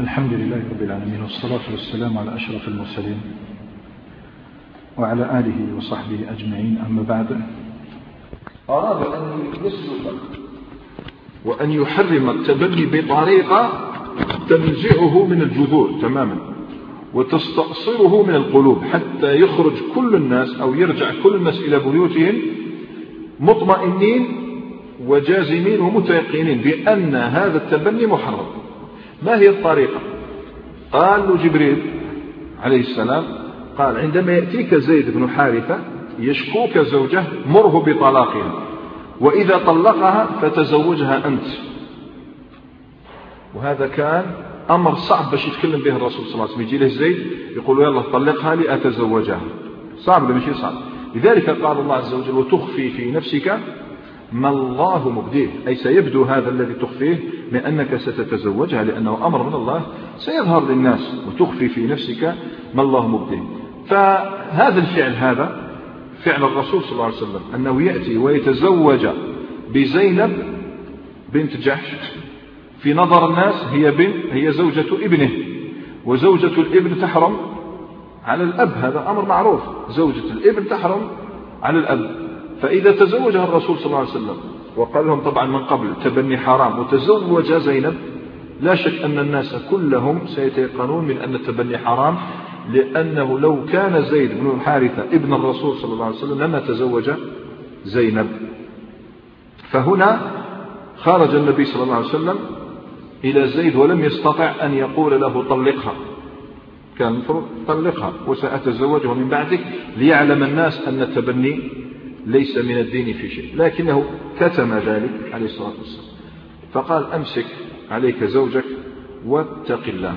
الحمد لله رب العالمين، والصلاة والسلام على أشرف المرسلين وعلى آله وصحبه أجمعين. أما بعد، أراد أن يسلك وأن يحرم التبني بطريقة تنزعه من الجذور تماما وتستأصله من القلوب حتى يخرج كل الناس أو يرجع كل الناس إلى بيوتهم مطمئنين وجازمين ومتيقنين بأن هذا التبني محرم. ما هي الطريقة؟ قال له جبريل عليه السلام، قال: عندما يأتيك زيد بن حارثة يشكوك زوجه مره بطلاقها، وإذا طلقها فتزوجها أنت. وهذا كان أمر صعب باش يتكلم به الرسول صلى الله عليه وسلم. يجي له زيد يقول له: يلا طلقها لي أتزوجها. صعب ولا ماشي صعب؟ لذلك قال الله عز وجل: وتخفي في نفسك ما الله مبديه، أي سيبدو هذا الذي تخفيه من أنك ستتزوجها، لأنه أمر من الله سيظهر للناس. وتخفي في نفسك ما الله مبديه. فهذا الفعل، هذا فعل الرسول صلى الله عليه وسلم، أنه يأتي ويتزوج بزينب بنت جحش. في نظر الناس هي زوجة ابنه، وزوجة الابن تحرم على الأب، هذا أمر معروف، زوجة الابن تحرم على الأب. فإذا تزوجها الرسول صلى الله عليه وسلم وقال لهم طبعا من قبل تبني حرام وتزوج زينب، لا شك أن الناس كلهم سيتيقنون من أن التبني حرام، لأنه لو كان زيد بن حارثة ابن الرسول صلى الله عليه وسلم لما تزوج زينب. فهنا خرج النبي صلى الله عليه وسلم إلى زيد ولم يستطع أن يقول له طلقها، كان المفروض طلقها وسأتزوجه من بعدك، ليعلم الناس أن التبني ليس من الدين في شيء، لكنه كتم ذلك عليه الصلاة والسلام. فقال: أمسك عليك زوجك واتق الله.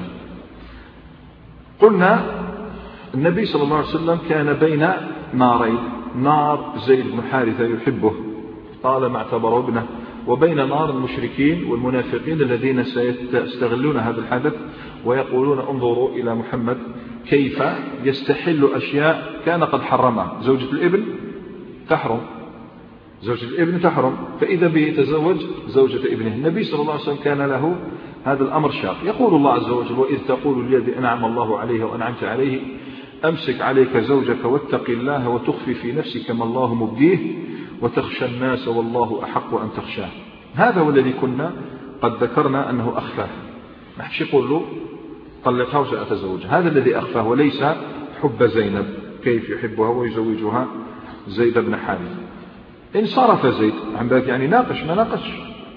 قلنا النبي صلى الله عليه وسلم كان بين نارين: نار زيد بن حارثة يحبه طالما اعتبره ابنه، وبين نار المشركين والمنافقين الذين سيستغلون هذا الحدث ويقولون: انظروا إلى محمد كيف يستحل أشياء كان قد حرمها. زوجة الابن تحرم، زوجة الابن تحرم، فإذا به يتزوج زوجة ابنه. النبي صلى الله عليه وسلم كان له هذا الأمر شاق. يقول الله عز وجل: وإذ تقول للذي أنعم الله عليه وأنعمت عليه أمسك عليك زوجك واتق الله وتخفي في نفسك ما الله مبديه وتخشى الناس والله أحق أن تخشاه. هذا هو الذي كنا قد ذكرنا أنه أخفاه. ما حدش يقول له طلقها وسأتزوجها، هذا الذي أخفاه، وليس حب زينب كيف يحبها ويزوجها زيد بن حارثة. انصرف زيد عن ذلك، يعني ناقش ما ناقش،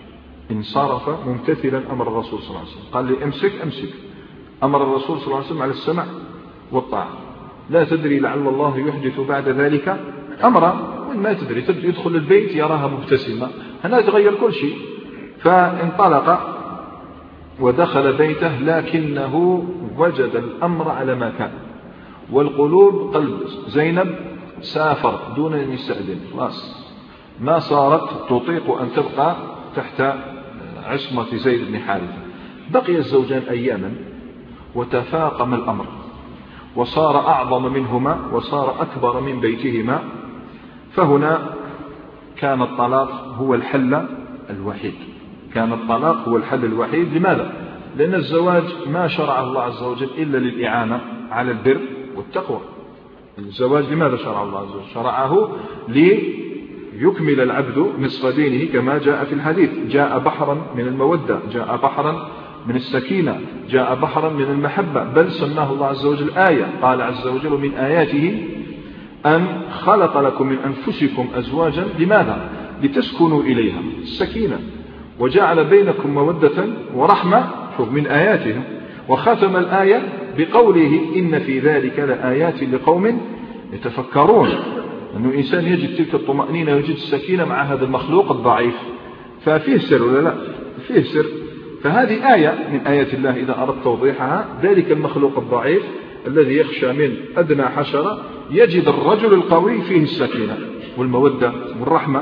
انصرف ممتثلا أمر الرسول صلى الله عليه وسلم. قال لي: أمسك. أمر الرسول صلى الله عليه وسلم على السمع والطاعة. لا تدري لعل الله يحدث بعد ذلك أمرا، وإن ما تدري يدخل البيت يراها مبتسمة، هنا تغير كل شيء. فانطلق ودخل بيته، لكنه وجد الأمر على ما كان، والقلوب قلب زينب سافر دون أن يستأذن، خلاص ما صارت تطيق أن تبقى تحت عصمة زيد بن حارثة. بقي الزوجان أياما وتفاقم الأمر، وصار أعظم منهما وصار أكبر من بيتهما. فهنا كان الطلاق هو الحل الوحيد، كان الطلاق هو الحل الوحيد. لماذا؟ لأن الزواج ما شرع الله عز وجل إلا للإعانة على البر والتقوى. الزواج لماذا شرع الله عز وجل؟ شرعه ليكمل العبد نصف دينه كما جاء في الحديث: جاء بحرا من المودة، جاء بحرا من السكينة، جاء بحرا من المحبة، بل سماه الله عز وجل آية. قال عز وجل: من آياته أن خلق لكم من أنفسكم أزواجا. لماذا؟ لتسكنوا إليها، السكينة، وجعل بينكم مودة ورحمة، شوف من آياته. وختم الآية بقوله: إن في ذلك لآيات لقوم يتفكرون. أنه إنسان يجد تلك الطمأنينة ويجد السكينة مع هذا المخلوق الضعيف، ففيه سر ولا لا؟ فيه سر. فهذه آية من آيات الله إذا أردت توضيحها. ذلك المخلوق الضعيف الذي يخشى من أدنى حشرة يجد الرجل القوي فيه السكينة والمودة والرحمة.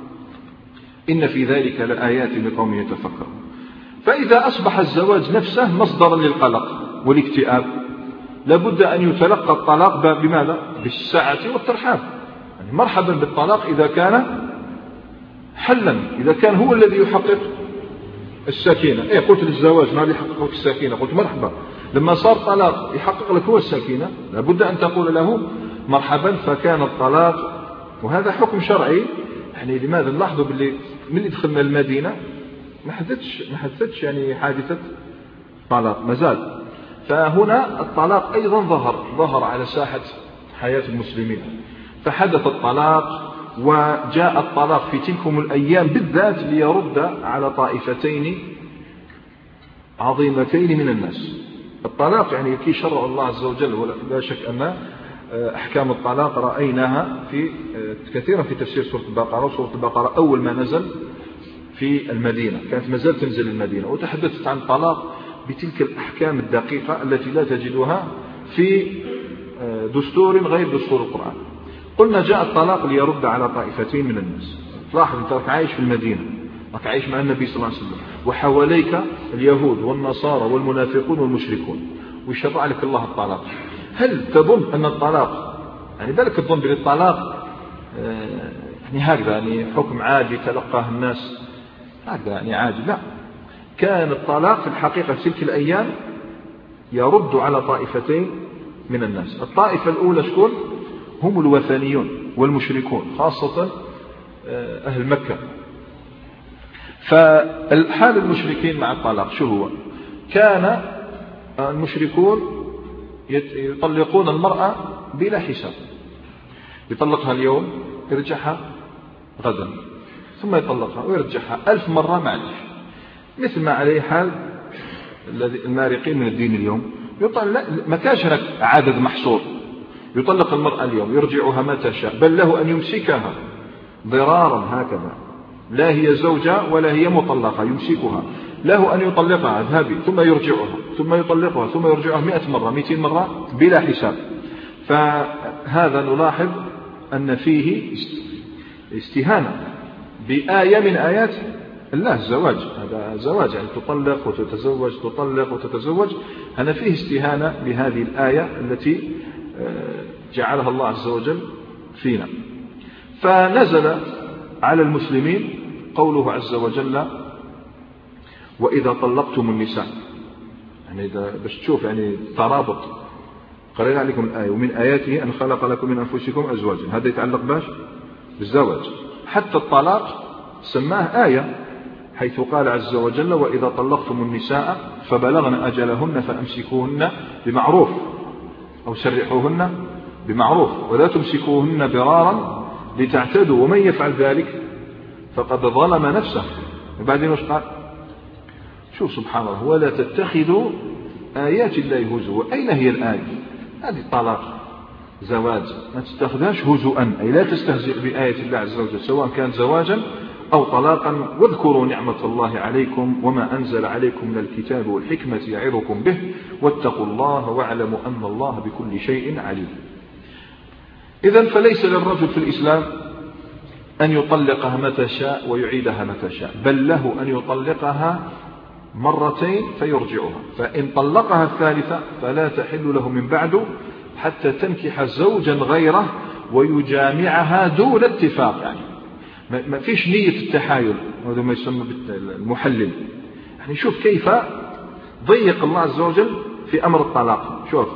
إن في ذلك لآيات لقوم يتفكرون. فإذا أصبح الزواج نفسه مصدرا للقلق والاكتئاب، لابد أن يتلقى الطلاق بماذا؟ بالسعة والترحاب. يعني مرحبا بالطلاق إذا كان حلا، إذا كان هو الذي يحقق السكينة. قلت للزواج ما يحقق لك السكينة، قلت مرحبا. لما صار طلاق يحقق لك هو السكينة، لابد أن تقول له مرحبا. فكان الطلاق، وهذا حكم شرعي. يعني لماذا نلاحظوا باللي من دخلنا المدينة ما حدثتش يعني حادثة طلاق مازال. فهنا الطلاق أيضا ظهر على ساحة حياة المسلمين، فحدث الطلاق. وجاء الطلاق في تلكم الأيام بالذات ليرد على طائفتين عظيمتين من الناس. الطلاق يعني كي شرع الله عز وجل، ولا شك أن أحكام الطلاق رأيناها في كثيرا في تفسير سورة البقرة. وسورة البقرة أول ما نزل في المدينة، كانت مازال تنزل المدينة، وتحدثت عن الطلاق بتلك الأحكام الدقيقة التي لا تجدها في دستور غير دستور القرآن. قلنا جاء الطلاق ليرد على طائفتين من الناس. تلاحظ أنت راك عايش في المدينة، راك عايش مع النبي صلى الله عليه وسلم، وحواليك اليهود والنصارى والمنافقون والمشركون، ويشرع لك الله الطلاق. هل تظن أن الطلاق يعني بالك تظن بالطلاق يعني هكذا يعني حكم عادي تلقاه الناس هكذا يعني عادي؟ لا، كان الطلاق في الحقيقة في تلك الأيام يرد على طائفتين من الناس. الطائفة الأولى شكون؟ هم الوثنيون والمشركون، خاصة أهل مكة. فالحال المشركين مع الطلاق شو هو؟ كان المشركون يطلقون المرأة بلا حساب، يطلقها اليوم يرجعها غدا، ثم يطلقها ويرجعها 1000 مرة معلش، مثل ما عليه حال المارقين من الدين اليوم. ما كانش هناك عدد محصور، يطلق المرأة اليوم يرجعها متى شاء، بل له أن يمسكها ضرارا هكذا، لا هي زوجة ولا هي مطلقة، يمسكها، له أن يطلقها اذهبي، ثم يرجعها، ثم يطلقها، ثم يرجعها 100 مرة 200 مرة بلا حساب. فهذا نلاحظ أن فيه استهانة بآية من آيات الله، الزواج. هذا زواج يعني تطلق وتتزوج، تطلق وتتزوج. هذا فيه استهانة بهذه الآية التي جعلها الله عز وجل فينا. فنزل على المسلمين قوله عز وجل وإذا طلقتم النساء، يعني باش تشوف يعني ترابط. قرأنا عليكم الآية ومن آياته أن خلق لكم من أنفسكم أزواجا، هذا يتعلق باش بالزواج. حتى الطلاق سماه آية، حيث قال عز وجل وإذا طلقتم النساء فبلغن أجلهن فأمسكوهن بمعروف أو سرحوهن بمعروف ولا تمسكوهن ضرارا لتعتدوا ومن يفعل ذلك فقد ظلم نفسه. وبعدين وش قال؟ شوف سبحان الله، ولا تتخذوا آيات الله هزوا. أين هي الآية؟ هذه الطلاق زواج، ما تتخذهاش هزوا، أي لا تستهزئ بآية الله عز وجل سواء كان زواجا أو طلاقا. واذكروا نعمة الله عليكم وما أنزل عليكم من الكتاب والحكمة يعظكم به واتقوا الله واعلموا أن الله بكل شيء عليم. إذن فليس للرجل في الإسلام أن يطلقها متى شاء ويعيدها متى شاء، بل له أن يطلقها مرتين فيرجعها، فإن طلقها الثالثة فلا تحل له من بعد حتى تنكح زوجا غيره ويجامعها دون اتفاق. يعني ما فيش نية التحايل، وهذا ما يسمى بالمحلل. يعني شوف كيف ضيق الله عز وجل في أمر الطلاق. شوف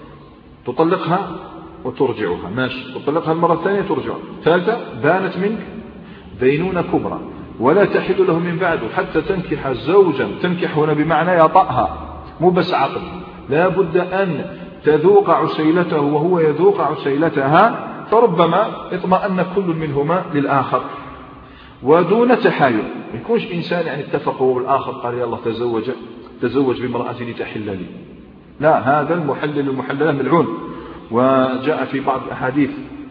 تطلقها وترجعها ماشي، تطلقها المرة الثانية ترجعها، ثالثة بانت منك بينونة كبرى ولا تحل له من بعد حتى تنكح زوجا. تنكح هنا بمعنى يطأها، مو بس عقد، لا بد أن تذوق عسيلته وهو يذوق عسيلتها، فربما اطمأن كل منهما للآخر ودون تحايل. ما يكونش إنسان يعني اتفقوا والآخر قال يلا تزوج بامرأة لتحل لي، لا، هذا المحللة ملعون. وجاء في بعض الأحاديث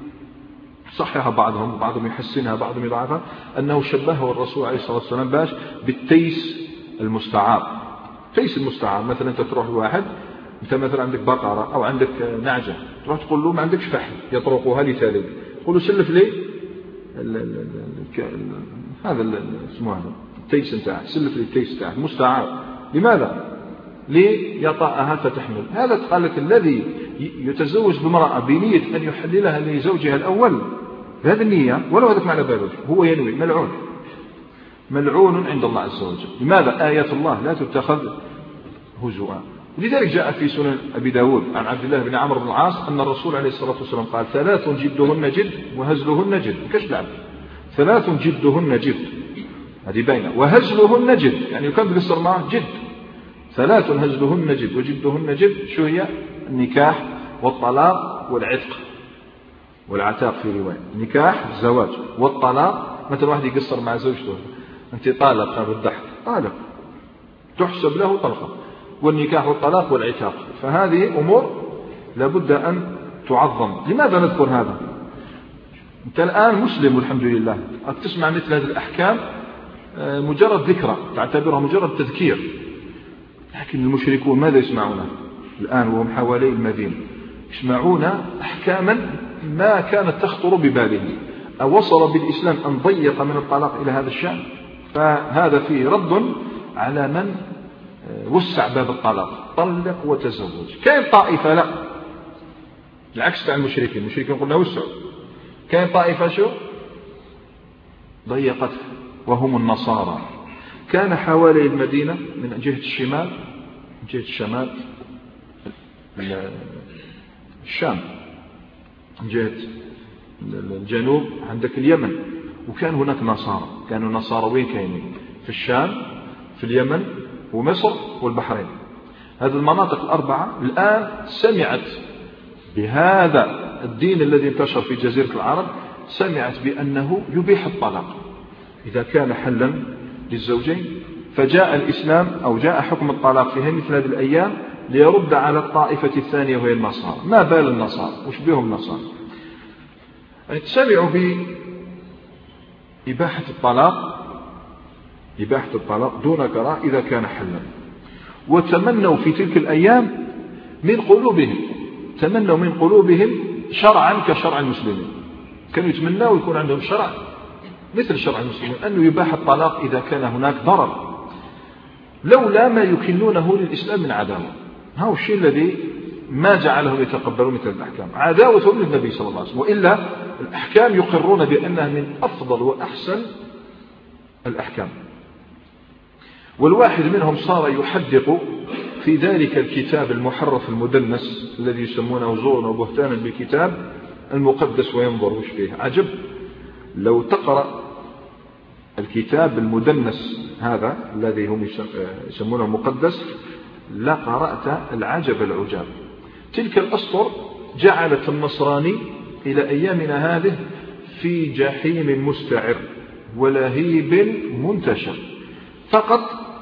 صحها بعضهم يحسنها بعضهم يضعفها، أنه شبهه الرسول عليه الصلاة والسلام باش بالتيس المستعار. تيس المستعار مثلا أنت تروح لواحد، أنت مثلا عندك بقرة أو عندك نعجة، تروح تقول له ما عندكش فحل يطرقها لتالي، تقول له سلف لي هذا اسمه هذا التيس نتاعك، سلف لي التيس نتاعك مستعار. لماذا؟ ليطأها فتحمل. هذا قال لك الذي يتزوج بامرأة بنية أن يحللها لزوجها الأول بهذه النية ولو هذاك معنى بالغ، هو ينوي ملعون. ملعون عند الله عز وجل. لماذا؟ آيات الله لا تتخذ هزؤا. لذلك جاء في سنن أبي داود عن عبد الله بن عمرو بن العاص أن الرسول عليه الصلاة والسلام قال: 3 جدهن جد وهزلهن جد. كاش لعب، 3 جدهن جد، هذه باينة، وهزلهن جد، يعني كان بيقصر معه جد. 3 هزلهن جد وجدهن جد. شو هي؟ النكاح والطلاق والعتق والعتاق في رواية. النكاح الزواج والطلاق. مثل واحد يقصر مع زوجته: أنت طالق، هذا الضحك طالق، تحسب له طلقة. والنكاح والطلاق والعتاق، فهذه أمور لابد أن تعظم. لماذا نذكر هذا؟ أنت الآن مسلم والحمد لله، تسمع مثل هذه الأحكام مجرد ذكرى، تعتبرها مجرد تذكير. لكن المشركون ماذا يسمعون الآن وهم حوالي المدينة؟ يسمعون أحكاما ما كانت تخطر ببالهم. أوصل بالإسلام أن ضيق من الطلاق إلى هذا الشأن؟ فهذا فيه رد على من وسع باب الطلاق: طلق وتزوج. كاين طائفة لا، العكس تاع المشركين. المشركين قلنا وسعوا. كاين طائفة شو ضيقت، وهم النصارى. كان حوالي المدينة من جهة الشمال، من جهة الشمال الشام، من جهة الجنوب عندك اليمن، وكان هناك نصارى. كانوا نصاروين كاينين في الشام، في اليمن، ومصر، والبحرين. هذه المناطق الأربعة الآن سمعت بهذا الدين الذي انتشر في جزيرة العرب، سمعت بأنه يبيح الطلاق إذا كان حلا للزوجين. فجاء الإسلام أو جاء حكم الطلاق في مثل هذه الأيام ليرد على الطائفة الثانية وهي النصارى. ما بال النصارى؟ وش بهم النصارى؟ يعني سمعوا بإباحة الطلاق دون كراهة إذا كان حلا، وتمنوا في تلك الأيام من قلوبهم، تمنوا من قلوبهم شرعا كشرع المسلمين. كانوا يتمنوا يكون عندهم شرع مثل شرع المسلمين، أنه يباح الطلاق إذا كان هناك ضرر، لولا ما يكنونه للإسلام من عداوة. هذا الشيء الذي ما جعلهم يتقبلون مثل الأحكام، عداوتهم للنبي صلى الله عليه وسلم. وإلا الأحكام يقرون بأنها من أفضل وأحسن الأحكام. والواحد منهم صار يحدق في ذلك الكتاب المحرف المدنس الذي يسمونه زورا وبهتانا بالكتاب المقدس، وينظر وش فيه. عجب لو تقرأ الكتاب المدنس هذا الذي هم يسمونه المقدس لقرأت العجب العجاب. تلك الأسطر جعلت النصراني إلى أيامنا هذه في جحيم مستعر ولهيب منتشر. فقط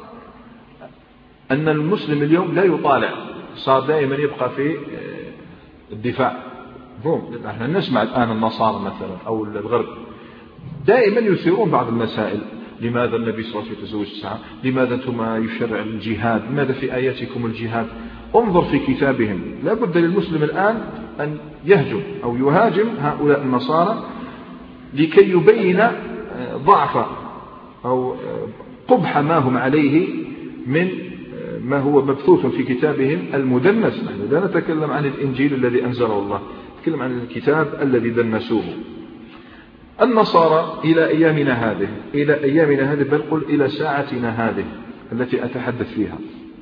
أن المسلم اليوم لا يطالع، صار دائما يبقى في الدفاع. نحن نسمع الآن النصارى مثلا أو الغرب دائما يثيرون بعض المسائل: لماذا النبي صلى الله عليه وسلم يتزوج 9؟ لماذا أنتم يشرع الجهاد؟ لماذا في آياتكم الجهاد؟ انظر في كتابهم. لا بد للمسلم الآن أن يهجم أو يهاجم هؤلاء النصارى لكي يبين ضعف أو قبح ما هم عليه من ما هو مبثوث في كتابهم المدنس. نحن لا نتكلم عن الإنجيل الذي أنزله الله، نتكلم عن الكتاب الذي دنسوه. النصارى إلى أيامنا هذه بل قل إلى ساعتنا هذه التي أتحدث فيها،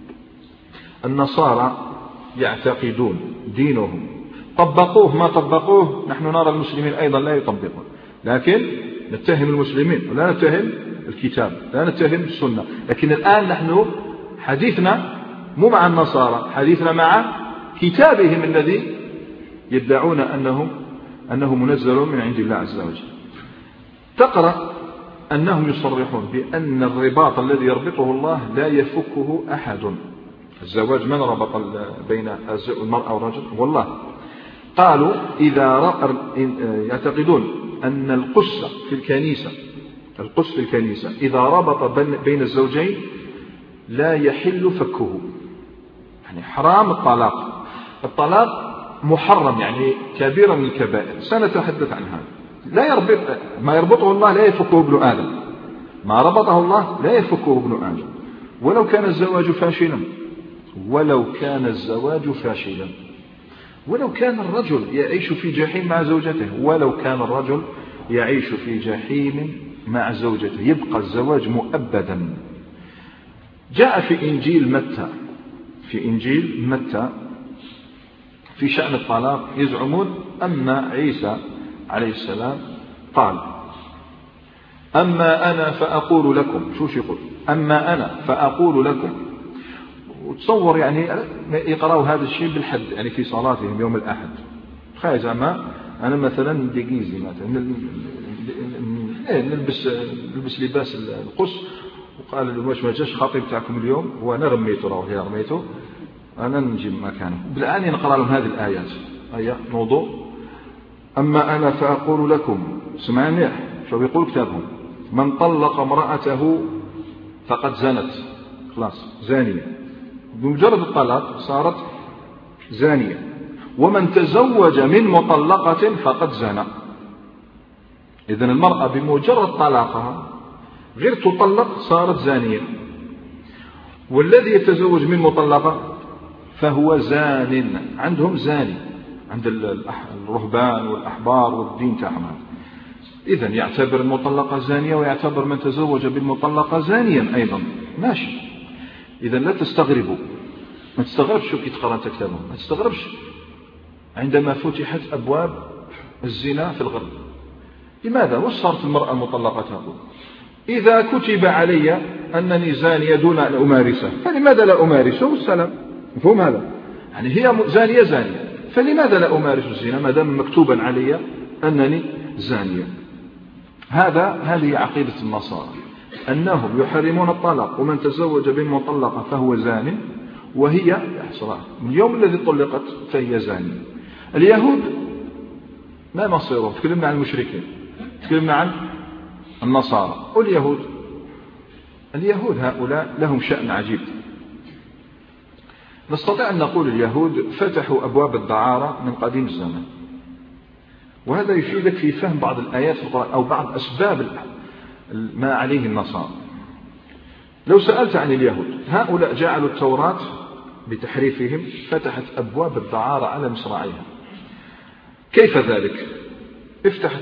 النصارى يعتقدون دينهم، طبقوه ما طبقوه نحن نرى المسلمين أيضا لا يطبقون، لكن نتهم المسلمين ولا نتهم الكتاب، لا نتهم السنة. لكن الآن نحن حديثنا مو مع النصارى، حديثنا مع كتابهم الذي يدعون أنه منزل من عند الله عز وجل. تقرأ أنهم يصرحون بأن الرباط الذي يربطه الله لا يفكه أحد. الزواج من ربط بين المرأة والرجل؟ والله. قالوا يعتقدون أن القس في الكنيسة إذا ربط بين الزوجين لا يحل فكه، يعني حرام الطلاق محرم، يعني كبيرة من الكبائر، سنتحدث عن هذا. ما يربطه الله لا يفكه ابن آدم، ما ربطه الله لا يفكه ابن آدم، ولو كان الزواج فاشلا، ولو كان الرجل يعيش في جحيم مع زوجته، ولو كان الرجل يعيش في جحيم مع زوجته، يبقى الزواج مؤبدا. جاء في إنجيل متى في شأن الطلاق يزعمون أن عيسى عليه السلام قال: أما أنا فأقول لكم. شوش يقول؟ أما أنا فأقول لكم. وتصور يعني يقرأوا هذا الشيء بالحد، يعني في صلاتهم يوم الأحد. تخيل زعما أنا مثلا ديجيزي مثلا نلبس لباس القس، وقال له: واش ما جاش خطيب تاعكم اليوم؟ وانا رميته، راه هي رميته، انا نجي مكانه. بالآن نقرأ لهم هذه الآيات. هيا موضوع: أما أنا فأقول لكم. سمعني شو يقول كتابهم: من طلق امرأته فقد زنت، خلاص زانية، بمجرد الطلاق صارت زانية. ومن تزوج من مطلقة فقد زنى. إذن المرأة بمجرد طلاقها غير تطلق صارت زانية. والذي يتزوج من مطلقة فهو زان. عندهم زاني، عند الرهبان والأحبار والدين تاعهم. إذن يعتبر المطلقة زانية، ويعتبر من تزوج بالمطلقة زانيا أيضا. ماشي. إذن لا تستغربوا، ما تستغربش شو كي تقرأ كتابهم، ما تستغربش عندما فتحت أبواب الزنا في الغرب. لماذا؟ وش صارت المرأة المطلقة تقول: إذا كتب علي أنني زانية دون أن أمارسه فلماذا لا أمارسه؟ والسلام. مفهوم هذا؟ يعني هي زانية، فلماذا لا أمارس الزنا ما دام مكتوبا علي أنني زانية؟ هذه عقيدة النصارى، أنهم يحرمون الطلاق، ومن تزوج بالمطلقة فهو زان، وهي من اليوم الذي طلقت فهي زانية. اليهود ما مصيرهم؟ تكلمنا عن المشركين، تكلمنا عن النصارى. اليهود هؤلاء لهم شأن عجيب. نستطيع أن نقول اليهود فتحوا أبواب الدعارة من قديم الزمن، وهذا يفيدك في فهم بعض الآيات في القرآن أو بعض أسباب ما عليه النصارى. لو سألت عن اليهود، هؤلاء جعلوا التوراة بتحريفهم فتحت أبواب الدعارة على مصراعيها. كيف ذلك؟ افتح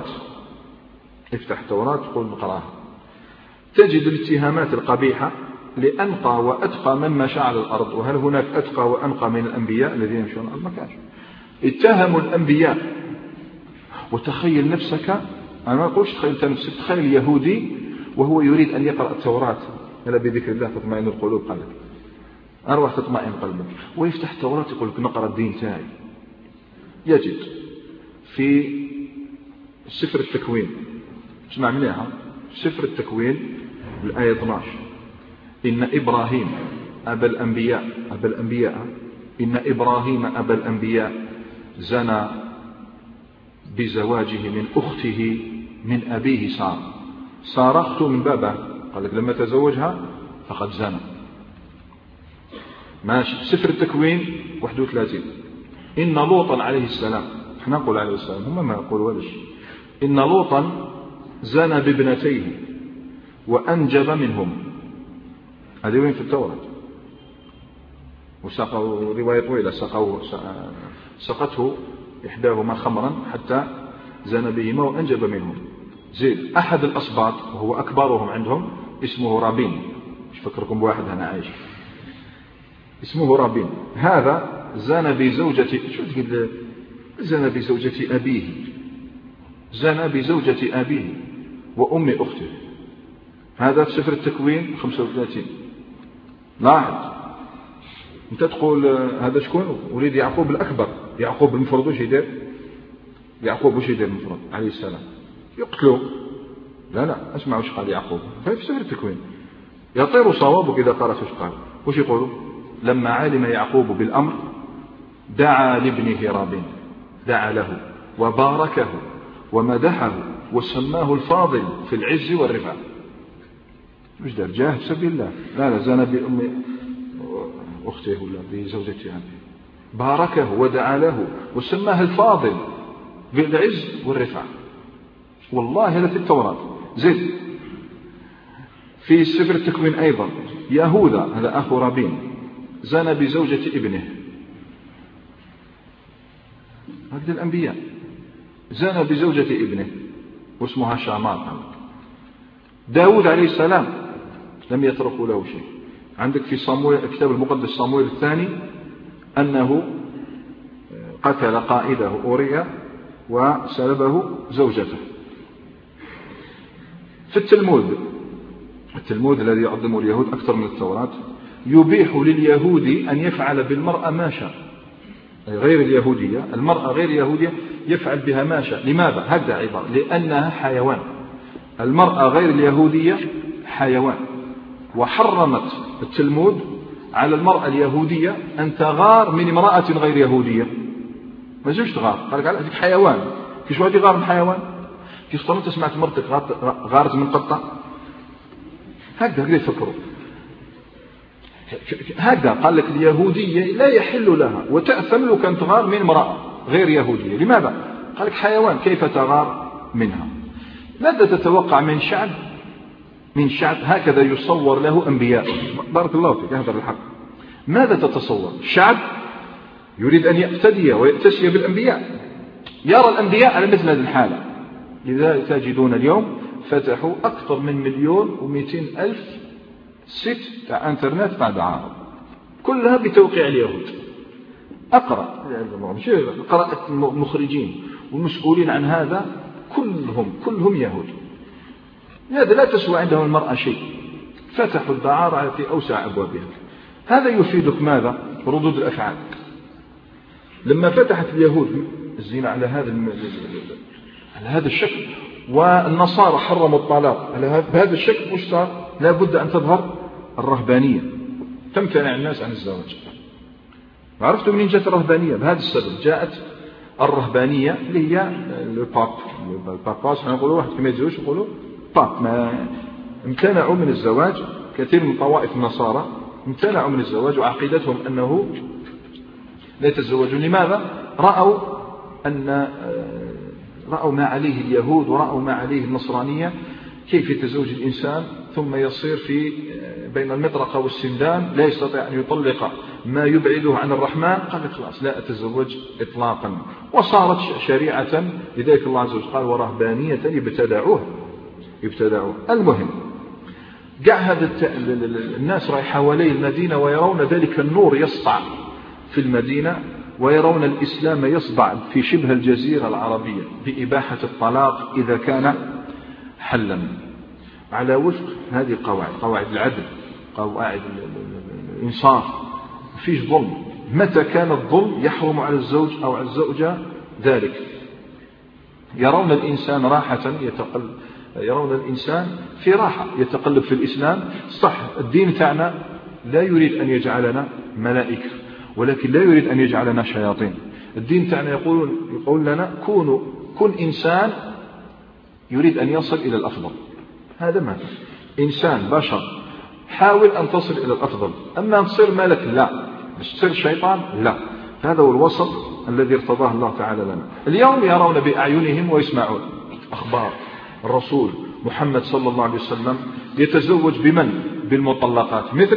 التوراة قل نقراها، تجد الاتهامات القبيحة لأنقى وأتقى من مشى على الأرض. وهل هناك أتقى وأنقى من الأنبياء الذين يمشون على الأرض؟ اتهموا الأنبياء. وتخيل نفسك، أنا ما أقولش تخيل نفسك، تخيل يهودي وهو يريد أن يقرأ التوراة: ألا بذكر الله تطمئن القلوب، قال لك أروح تطمئن قلبك، ويفتح التوراة يقول لك نقرأ الدين تاعي. يجد في سفر التكوين، اسمع مليحة، سفر التكوين الآية 12: إن إبراهيم أبا الأنبياء إن إبراهيم أبا الأنبياء زنى بزواجه من أخته من أبيه سارة أخته من بابه. قال لك لما تزوجها فقد زنى. ماشي. سفر التكوين 31: إن لوطا عليه السلام، احنا نقول عليه السلام، هم ما يقولوا ولا شيء، إن لوطا زنى بابنتيه وأنجب منهم. هذه وين في التوراة؟ وسقوا رواية طويلة، سقته إحداهما خمرا حتى زنى بهما وأنجب منهم. زيد أحد الأسباط وهو أكبرهم عندهم اسمه رابين، مش فكركم بواحد أنا عايش اسمه رابين. هذا زنى بزوجة أبيه وأم أخته. هذا في سفر التكوين 35. لاحظ، انت تقول هذا شكون؟ وليد يعقوب الأكبر. يعقوب المفروض وش يدير؟ المفروض عليه السلام يقتلوا. لا اسمعوا وش قال يعقوب في سفر التكوين، يطير صوابك إذا قرأت وش قال. وش يقولوا؟ لما علم يعقوب بالأمر دعا لابنه رابين، دعا له وباركه ومدحه وسماه الفاضل في العز والرفعة. مش دار جاه سبيل الله، لا زنى بأم أخته ولا بزوجته، باركه ودعا له وسماه الفاضل بالعز والرفعة. والله هذا في التوراة. زيد في سفر التكوين أيضا: يهوذا هذا أخو رابين زنى بزوجة ابنه. هذا الأنبياء زنى بزوجة ابنه واسمها شامار. داود عليه السلام لم يتركوا له شيء. عندك في صمويل الكتاب المقدس صمويل الثاني أنه قتل قائده أوريا وسلبه زوجته. في التلمود الذي يعظمه اليهود أكثر من التوراة يبيح لليهود أن يفعل بالمرأة ما شاء، غير اليهودية، المرأة غير اليهودية يفعل بها ما شاء. لماذا؟ هذا عبارة لأنها حيوان. المرأة غير اليهودية حيوان، وحرمت التلمود على المرأة اليهودية أن تغار من امرأة غير يهودية. ما زوج تغار، قال لك على هذيك حيوان. كيش واحد يغار من حيوان؟ كيش طالما سمعت مرتك غارت من قطة؟ هكذا يفكروا. هكذا قال لك اليهودية لا يحل لها وتأثم لو كانت تغار من امرأة غير يهودية. لماذا؟ قال لك حيوان، كيف تغار منها؟ ماذا تتوقع من شعب هكذا يصور له أنبياء؟ بارك الله فيك، هذا الحق. ماذا تتصور؟ شعب يريد أن يقتدي ويأتسي بالأنبياء، يرى الأنبياء على مثل هذه الحالة. لذا تجدون اليوم فتحوا أكثر من 1,200,000 سيت تاع انترنت تاع دعارة، كلها بتوقيع اليهود. أقرأ قراءة المخرجين والمسؤولين عن هذا كلهم يهود. هذا لا تسوى عندهم المرأة شيء، فتحوا الدعارة في أوسع أبوابها. هذا يفيدك ماذا؟ ردود الأفعال. لما فتحت اليهود الزنا على هذا الشكل، والنصارى حرموا الطلاق على بهذا الشكل، وش صار؟ لا بد أن تظهر الرهبانية، تمتنع الناس عن الزواج. عرفتوا منين جاءت الرهبانية؟ بهذا السبب جاءت الرهبانية اللي هي الباباس، نقولوا واحد كما يتزوج يقولوا باب، ما امتنعوا من الزواج. كثير من طوائف النصارى امتنعوا من الزواج، وعقيدتهم أنه لا يتزوجون. لماذا؟ رأوا ما عليه اليهود ورأوا ما عليه النصرانية، كيف يتزوج الإنسان ثم يصير في بين المطرقة والسندان، لا يستطيع أن يطلق ما يبعده عن الرحمن. قال خلاص لا أتزوج إطلاقا، وصارت شريعة. لذلك الله عز وجل قال ورهبانية يبتدعوها. المهم قاع هذا الناس رايح حوالي المدينة ويرون ذلك النور يسطع في المدينة، ويرون الإسلام يصدع في شبه الجزيرة العربية بإباحة الطلاق إذا كان حلا على وفق هذه القواعد، قواعد العدل، قواعد الإنصاف، فيش ظلم. متى كان الظلم يحرم على الزوج أو على الزوجة ذلك. يرون الإنسان يرون الإنسان في راحة يتقلب في الإسلام. صح الدين تاعنا لا يريد أن يجعلنا ملائكة، ولكن لا يريد أن يجعلنا شياطين. الدين تاعنا يقول لنا كن إنسان يريد أن يصل إلى الأفضل. هذا ما إنسان بشر، حاول أن تصل إلى الأفضل. أما أن تصير ملك لا، مش تصير شيطان لا. هذا هو الوسط الذي ارتضاه الله تعالى لنا. اليوم يرون بأعينهم ويسمعون أخبار الرسول محمد صلى الله عليه وسلم يتزوج بمن؟ بالمطلقات، مثل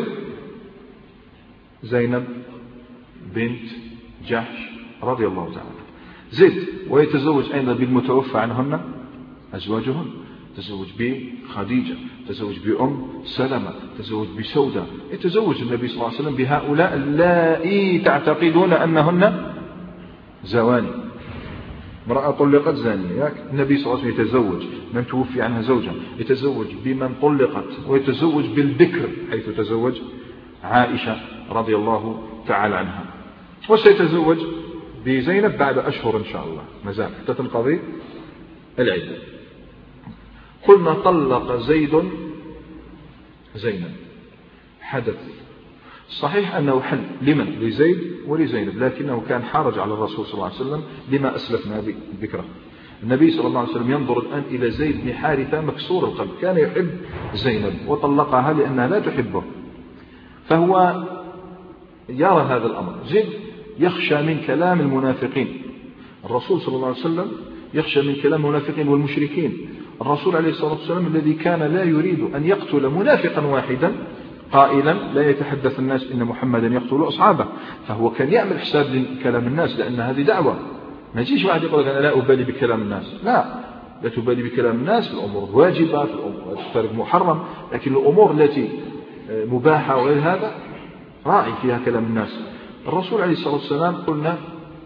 زينب بنت جحش رضي الله تعالى زيد. ويتزوج أيضا بالمتوفى عنهن أزواجهن، تزوج بخديجة، تزوج بأم سلمة، تزوج بسودة. يتزوج النبي صلى الله عليه وسلم بهؤلاء اللائي تعتقدون أنهن زواني. امرأة طلقت زانية، النبي صلى الله عليه وسلم يتزوج من توفي عنها زوجها، يتزوج بمن طلقت، ويتزوج بالبكر حيث تزوج عائشة رضي الله تعالى عنها. وسيتزوج بزينب بعد أشهر إن شاء الله، مازال حتى تنقضي العدة. قلنا طلق زيد زينب، حدث صحيح أنه حل لمن؟ لزيد ولزينب، لكنه كان حرج على الرسول صلى الله عليه وسلم لما أسلفنا ذكره. النبي صلى الله عليه وسلم ينظر الآن إلى زيد بن حارثة مكسور القلب، كان يحب زينب وطلقها لأنها لا تحبه، فهو يرى هذا الأمر. زيد يخشى من كلام المنافقين، الرسول صلى الله عليه وسلم يخشى من كلام المنافقين والمشركين. الرسول عليه الصلاة والسلام الذي كان لا يريد أن يقتل منافقا واحدا قائلا لا يتحدث الناس إن محمدا يقتل أصحابه، فهو كان يعمل حساب لكلام الناس، لأن هذه دعوة. ما يجيش واحد يقول أنا لا أبالي بكلام الناس، لا، لا تبالي بكلام الناس في الأمور الواجبة، في الأمور التارك محرم، لكن الأمور التي مباحة وغير هذا راعي فيها كلام الناس. الرسول عليه الصلاة والسلام قلنا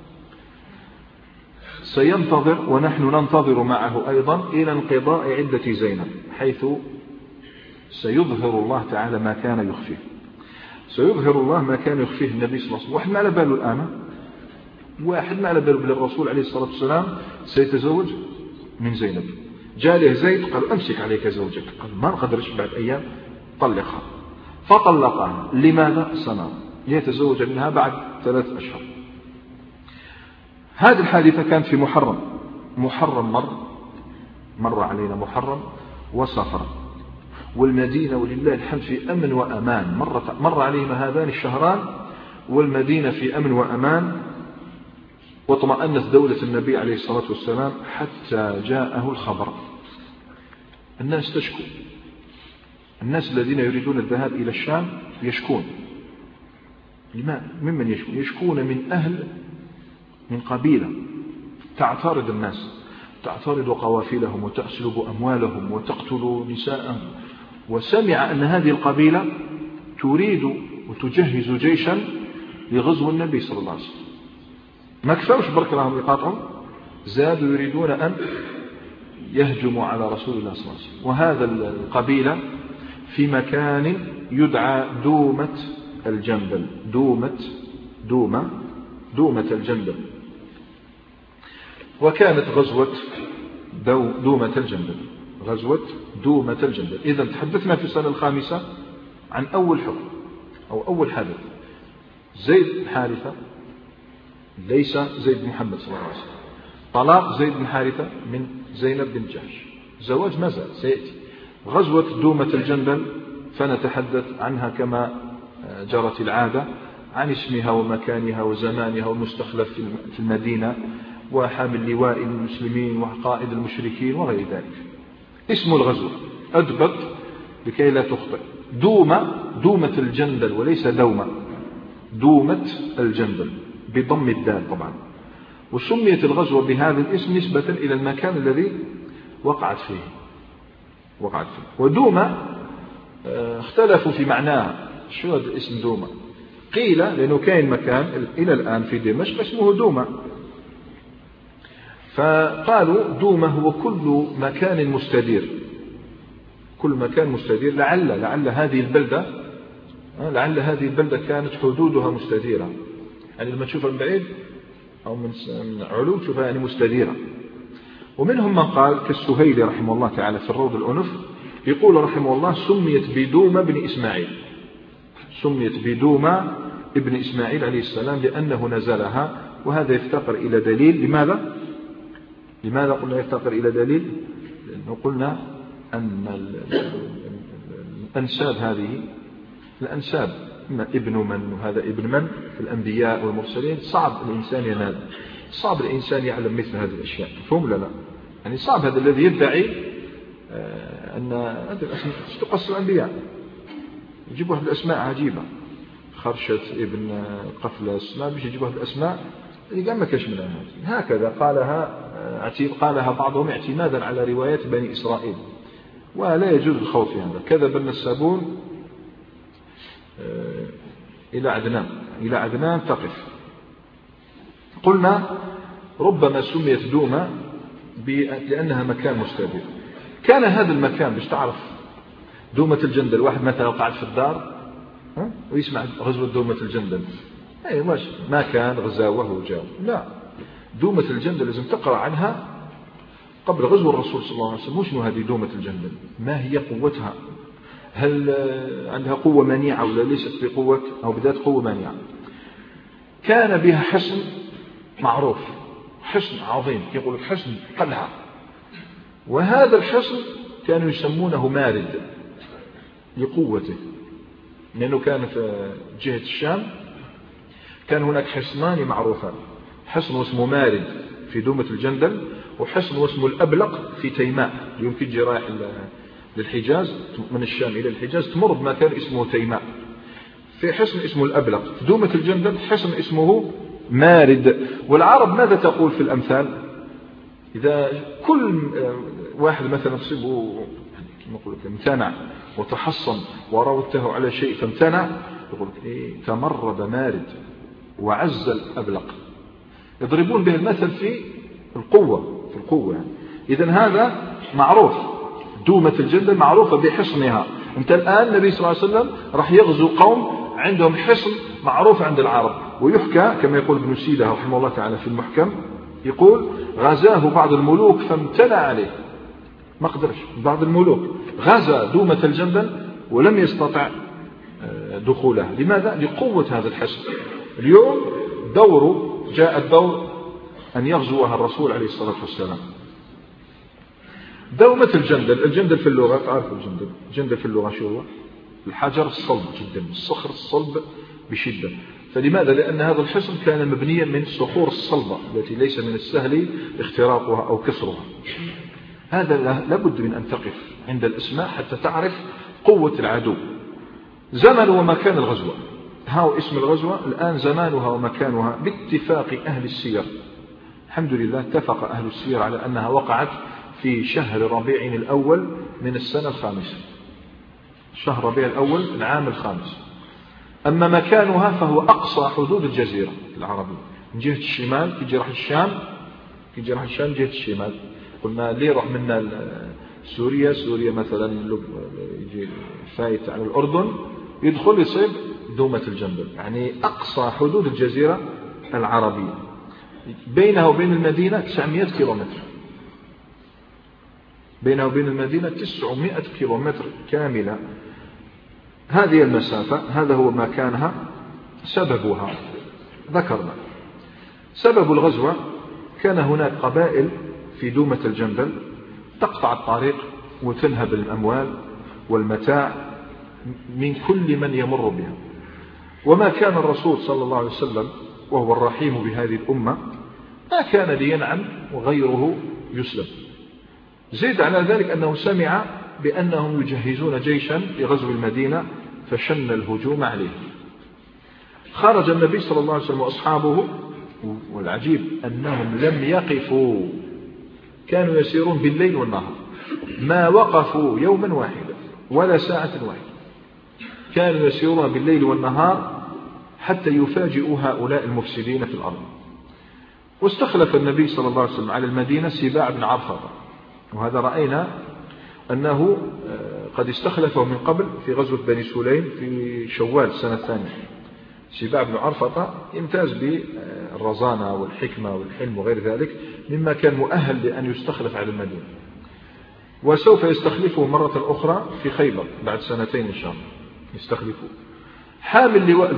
سينتظر ونحن ننتظر معه أيضا إلى انقضاء عدة زينب، حيث سيظهر الله تعالى ما كان يخفيه، سيظهر الله ما كان يخفيه النبي صلى الله عليه وسلم. واحد ما على باله الآن، واحد ما على باله بل الرسول عليه الصلاة والسلام سيتزوج من زينب. جاء له زيد قال أمسك عليك زوجك، قال ما نقدرش بعد أيام طلقها، فطلقها. لماذا؟ سنة يتزوج منها بعد 3 أشهر. هذه الحادثة كانت في محرم مر علينا محرم وصفر، والمدينة ولله الحمد في أمن وأمان. مر علينا هذان الشهران والمدينة في أمن وأمان، واطمأنت دولة النبي عليه الصلاة والسلام حتى جاءه الخبر. الناس تشكو، الناس الذين يريدون الذهاب إلى الشام يشكون. ممن يشكون؟ يشكون من قبيلة تعترض الناس، تعترض قوافلهم وتسلب أموالهم وتقتل نساءهم. وسمع أن هذه القبيلة تريد وتجهز جيشا لغزو النبي صلى الله عليه وسلم. ما كفاوش برك لهم يقاطعوا، زادوا يريدون أن يهجموا على رسول الله صلى الله عليه وسلم. وهذا القبيلة في مكان يدعى دومة الجندل، دومة الجندل. وكانت غزوة دومة الجندل، غزوة دومة الجندل. إذا تحدثنا في السنة الخامسة عن أول حكم أو أول حدث، زيد بن حارثة، ليس زيد بن محمد صلى الله عليه وسلم، طلاق زيد بن حارثة من زينب بن جحش، زواج ما زال سيأتي. غزوة دومة الجندل فنتحدث عنها كما جرت العادة، عن اسمها ومكانها وزمانها والمستخلف في المدينة وحامل لواء المسلمين وقائد المشركين وغير ذلك. اسم الغزوة أدبط لكي لا تخطئ، دومة الجندل وليس دومة الجندل بضم الدال طبعا. وسميت الغزوة بهذا الاسم نسبة إلى المكان الذي وقعت فيه. ودومة اختلفوا في معناها، شو هذا الاسم دومة؟ قيل لأنه كان مكان إلى الآن في دمشق اسمه دومة، فقالوا دومة هو كل مكان مستدير، كل مكان مستدير. لعل هذه البلدة كانت حدودها مستديرة، يعني لما تشوفها من بعيد أو من علو تشوفها يعني مستديرة. ومنهم من قال كالسهيلي رحمه الله تعالى في الروض الأنف، يقول رحمه الله سميت بدومة بن إسماعيل، سميت بدومة ابن إسماعيل عليه السلام لأنه نزلها. وهذا يفتقر إلى دليل. لماذا قلنا يفتقر إلى دليل؟ لأنه قلنا أن الأنساب هذه الأنساب ابن من وهذا ابن من في الأنبياء والمرسلين صعب الإنسان ينال، صعب الإنسان يعلم مثل هذه الأشياء. فهم لا يعني صعب هذا الذي يدعي أن هذه الأسماء تقص الأنبياء، يجيب واحد الأسماء عجيبة، خرشة ابن قفلس، ما بيش يجيب واحد الأسماء اللي قام ما كاش منها. هكذا قالها بعضهم اعتمادا على روايات بني إسرائيل، ولا يجوز الخوض في هذا. كذب النسابون إلى عدنان تقف. قلنا ربما سميت دومة لأنها مكان مستدير. كان هذا المكان باش تعرف دومة الجندل، واحد مثلا قاعد في الدار ويسمع غزوة دومة الجندل، ما كان غزاوه وجاو، لا، دومة الجندل لازم تقرأ عنها قبل غزو الرسول صلى الله عليه وسلم. شنو هذه دومة الجندل؟ ما هي قوتها؟ هل عندها قوة منيعة ولا ليست بقوة أو بذات قوة منيعة؟ كان بها حصن معروف، حصن عظيم، يقول لك حصن قلعة. وهذا الحصن كانوا يسمونه مارد لقوته، لأنه كان في جهة الشام كان هناك حصنان معروفان، حصن اسمه مارد في دومة الجندل، وحصن اسمه الأبلق في تيماء. يمكن تجي رايح للحجاز من الشام إلى الحجاز تمر بمكان اسمه تيماء، في حصن اسمه الأبلق. في دومة الجندل حصن اسمه مارد. والعرب ماذا تقول في الأمثال؟ إذا كل واحد مثلا تصيبه كما نقول امتنع وتحصن وراودته على شيء فامتنع، يقول تمرد مارد وعز الأبلق. يضربون به المثل في القوة يعني. إذن هذا معروف، دومة الجندل معروفة بحصنها. أنت الآن النبي صلى الله عليه وسلم راح يغزو قوم عندهم حصن معروف عند العرب، ويحكى كما يقول ابن سيدة رحمه الله تعالى في المحكم، يقول غزاه بعض الملوك فامتنع عليه، ما قدرش. بعض الملوك غزا دومة الجندل ولم يستطع دخولها. لماذا؟ لقوة هذا الحصن. اليوم جاء الدور أن يغزوها الرسول عليه الصلاة والسلام. دومة الجندل في اللغة، تعرف الجندل في اللغة شو هو؟ الحجر الصلب جدا، الصخر الصلب بشدة. فلماذا؟ لأن هذا الحصن كان مبنيا من صخور الصلبة التي ليس من السهل اختراقها أو كسرها. هذا لابد من أن تقف عند الأسماء حتى تعرف قوة العدو. زمن ومكان الغزوة، هاو اسم الغزوة الآن، زمانها ومكانها باتفاق أهل السير. الحمد لله اتفق أهل السير على أنها وقعت في شهر ربيع الأول من السنة الخامسة، شهر ربيع الأول العام الخامس. أما مكانها فهو أقصى حدود الجزيرة العربية من جهة الشمال. كي راح الشام جهة الشمال. قلنا ليه راح منا سوريا مثلا يجي فايت على الأردن، يدخل يصيب دومة الجندل، يعني أقصى حدود الجزيرة العربية. بينها وبين المدينة 900 كيلومتر، بينها وبين المدينة 900 كيلومتر كاملة. هذه المسافة، هذا هو مكانها. سببها ذكرنا. سبب الغزوة كان هناك قبائل في دومة الجندل تقطع الطريق وتنهب الأموال والمتاع من كل من يمر بها. وما كان الرسول صلى الله عليه وسلم وهو الرحيم بهذه الأمة ما كان لينعم وغيره يسلم. زيد على ذلك أنه سمع بأنهم يجهزون جيشا لغزو المدينة فشن الهجوم عليه. خرج النبي صلى الله عليه وسلم وأصحابه، والعجيب أنهم لم يقفوا، كانوا يسيرون بالليل والنهار، ما وقفوا يوما واحدا ولا ساعة واحدة، كانوا يسيرون بالليل والنهار حتى يفاجئوا هؤلاء المفسدين في الأرض. واستخلف النبي صلى الله عليه وسلم على المدينة سباع بن عرفطة، وهذا رأينا أنه قد استخلفه من قبل في غزوة بني سليم في شوال السنة الثانية. سباع بن عرفطة يمتاز بالرزانة والحكمة والحلم وغير ذلك، مما كان مؤهل لأن يستخلف على المدينة. وسوف يستخلفه مرة أخرى في خيبر بعد سنتين إن شاء الله يستخلفه. حامل لواء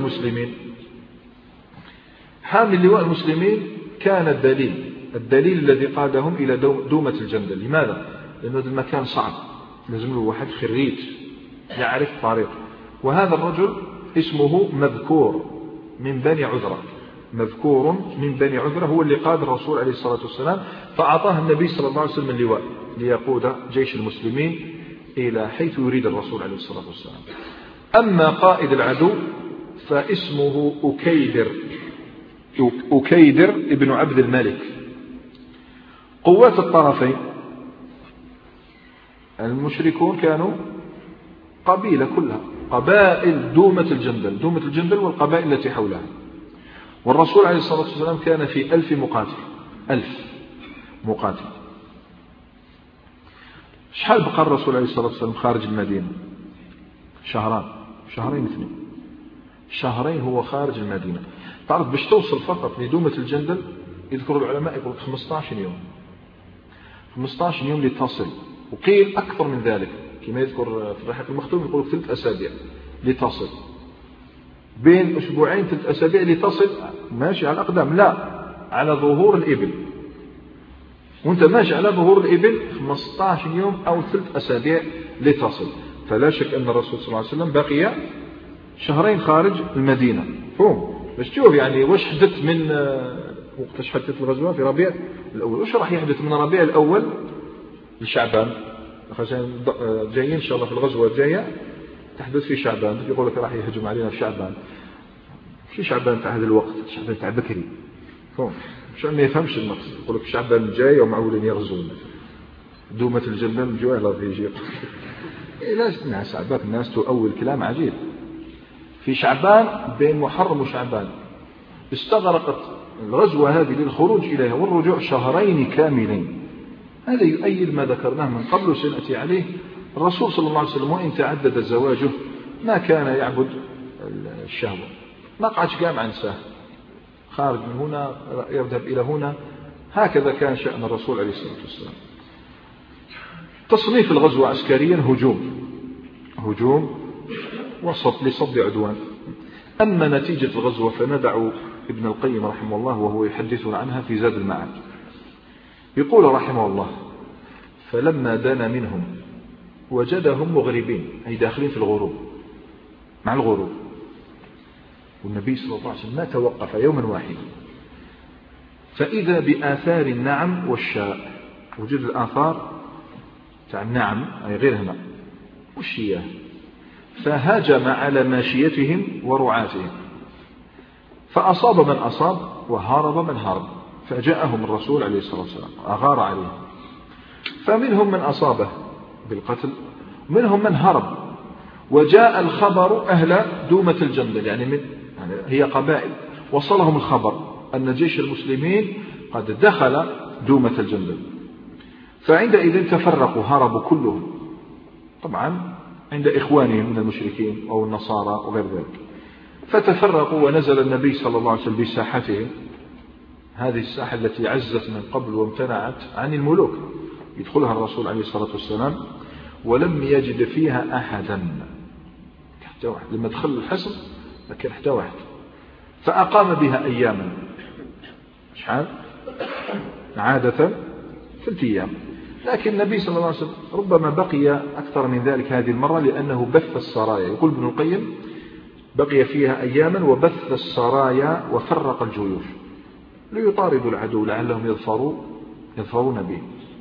المسلمين كان الدليل الذي قادهم إلى دومة الجندل. لماذا؟ لأنه المكان صعب، لازم له واحد خريج يعرف طريق. وهذا الرجل اسمه مذكور من بني عذرة، هو اللي قاد الرسول عليه الصلاة والسلام، فأعطاه النبي صلى الله عليه وسلم اللواء ليقود جيش المسلمين إلى حيث يريد الرسول عليه الصلاة والسلام. أما قائد العدو فاسمه أكيدر ابن عبد الملك. قوات الطرفين المشركون كانوا قبيلة كلها، قبائل دومة الجندل والقبائل التي حولها. والرسول عليه الصلاة والسلام كان في 1000 مقاتل. شحال بقى الرسول عليه الصلاة والسلام خارج المدينة؟ شهرين هو خارج المدينة. تعرف باش توصل فقط لدومة الجندل يذكر العلماء يقول 15 يوم لتصل، وقيل أكثر من ذلك كما يذكر في الرحيق المختوم، يقول 3 أسابيع لتصل. بين أسبوعين 3 أسابيع لتصل، ماشي على الأقدام، لا على ظهور الإبل. وانت ماشي على ظهور الإبل 15 يوم أو 3 أسابيع لتصل. فلا شك أن الرسول صلى الله عليه وسلم بقي شهرين خارج المدينة. باش تشوف يعني واش حدث من وقتاش حدثت الغزوة في ربيع الأول، واش راح يحدث من ربيع الأول لشعبان. جايين إن شاء الله في الغزوة الجاية تحدث في شعبان. يقول لك راح يهجم علينا في شعبان، في شعبان تاع هذا الوقت، شعبان تاع بكري. عشان ما يفهمش المقصد. يقول لك شعبان جاي ومعولين يغزون دومة الجنة من جوع لا يجي. لا ناس عباد الناس تؤول كلام عجيب. في شعبان بين محرم وشعبان استغرقت الغزوة هذه للخروج إليها والرجوع شهرين كاملين. هذا يؤيد ما ذكرناه من قبل وسنأتي عليه. الرسول صلى الله عليه وسلم وإن تعدد زواجه ما كان يعبد الشهوة، ما قعدش قام عن ساه خارج من هنا يذهب إلى هنا. هكذا كان شأن الرسول عليه الصلاة والسلام. تصنيف الغزو عسكريا هجوم وسط لصد عدوان. أما نتيجة الغزوة فندع ابن القيم رحمه الله وهو يحدثنا عنها في زاد المعاد. يقول رحمه الله: فلما دنا منهم وجدهم مغربين، أي داخلين في الغروب مع الغروب، والنبي صلى الله عليه وسلم ما توقف يوما واحدا، فإذا بآثار النعم والشاء. وجد الآثار تاع النعم أي غير هنا والشياه، فهاجم على ماشيتهم ورعاتهم، فأصاب من أصاب وهارب من هارب، فجاءهم الرسول عليه الصلاة والسلام أغار عليهم، فمنهم من أصابه بالقتل منهم من هرب. وجاء الخبر أهل دومة الجندل، يعني هي قبائل، وصلهم الخبر أن جيش المسلمين قد دخل دومة الجندل، فعندئذ تفرقوا هربوا كلهم طبعا عند إخوانهم من المشركين أو النصارى وغير ذلك. فتفرقوا ونزل النبي صلى الله عليه وسلم بساحتهم، هذه الساحة التي عزت من قبل وامتنعت عن الملوك، يدخلها الرسول عليه الصلاة والسلام ولم يجد فيها أحدا حتى واحد. لما دخل الحصن ما كان حتى واحد، فأقام بها أياما. شحال؟ عادة 3 أيام، لكن النبي صلى الله عليه وسلم ربما بقي أكثر من ذلك هذه المرة، لأنه بث السرايا. يقول ابن القيم: بقي فيها أياما وبث السرايا وفرق الجيوش ليطاردوا العدو لعلهم يظفرون به.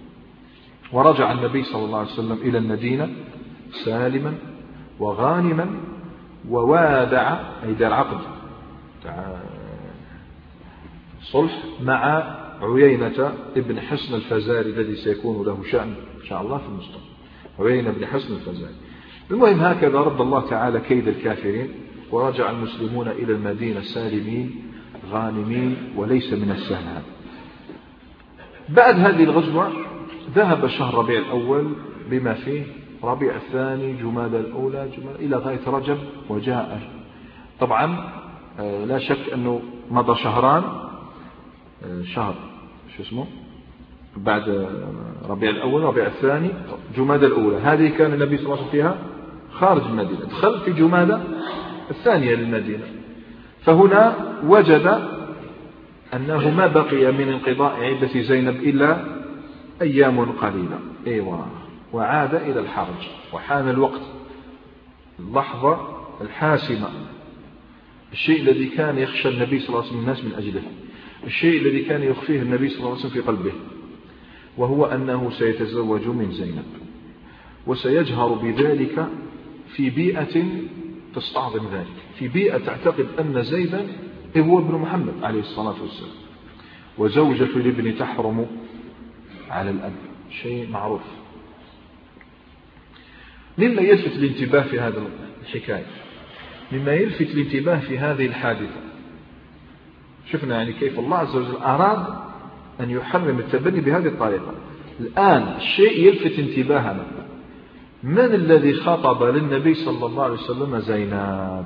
ورجع النبي صلى الله عليه وسلم إلى المدينة سالما وغانما، ووادع أي دار عقد صلح مع عيينة ابن حصن الفزاري الذي سيكون له شأن إن شاء الله في المستقبل. عيينة ابن حصن الفزاري. المهم هكذا رد الله تعالى كيد الكافرين، ورجع المسلمون إلى المدينة سالمين غانمين، وليس من السهل هذا. بعد هذه الغزوة ذهب شهر ربيع الأول بما فيه ربيع الثاني جمادى الأولى إلى غاية رجب، وجاء طبعا لا شك أنه مضى شهران، شهر شو اسمه بعد ربيع الأول ربيع الثاني جمادى الأولى، هذه كان النبي صلى الله عليه وسلم فيها خارج المدينة، دخل في جمادى الثانية للمدينة. فهنا وجد أنه ما بقي من انقضاء عدة زينب إلا أيام قليلة. أيوة. وعاد إلى الحرج، وحان الوقت، اللحظة الحاسمة، الشيء الذي كان يخشى النبي صلى الله عليه وسلم الناس من أجله، الشيء الذي كان يخفيه النبي صلى الله عليه وسلم في قلبه، وهو أنه سيتزوج من زينب، وسيجهر بذلك في بيئة تستعظم ذلك، في بيئة تعتقد أن زيدا هو ابن محمد عليه الصلاة والسلام، وزوجة الابن تحرم على الأب، شيء معروف. مما يلفت الانتباه في هذا الحكاية، مما يلفت الانتباه في هذه الحادثة، شفنا يعني كيف الله عز وجل أراد أن يحرم التبني بهذه الطريقة. الآن الشيء يلفت انتباهنا، من الذي خطب للنبي صلى الله عليه وسلم زينب؟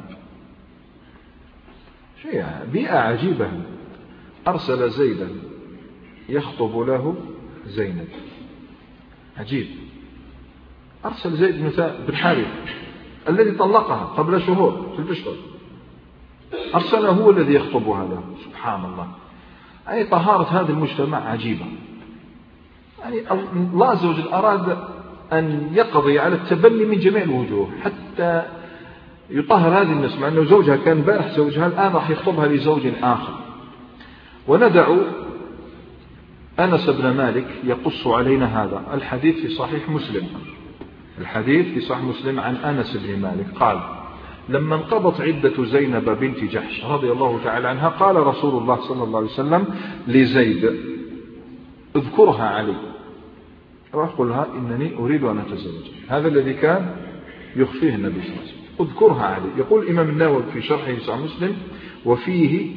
شيء بيئة عجيبة. أرسل زيدا يخطب له زينب، عجيب. أرسل زيد بن حارث الذي طلقها قبل شهور في البشر، أرسله هو الذي يخطبها له. سبحان الله، أي طهارة هذا المجتمع عجيبة. يعني الله عز وجل أراد أن يقضي على التبني من جميع الوجوه حتى يطهر هذه الناس، مع أنه زوجها كان بارح زوجها، الآن راح يخطبها لزوج آخر. وندع أنس بن مالك يقص علينا هذا الحديث في صحيح مسلم. الحديث في صحيح مسلم عن أنس بن مالك قال: لما انقضت عدة زينب بنت جحش رضي الله تعالى عنها قال رسول الله صلى الله عليه وسلم لزيد اذكرها علي وأقول لها إنني أريد أن أتزوج. هذا الذي كان يخفيه النبي صلى الله عليه وسلم. اذكرها علي. يقول الإمام النووي في شرحه صحيح مسلم وفيه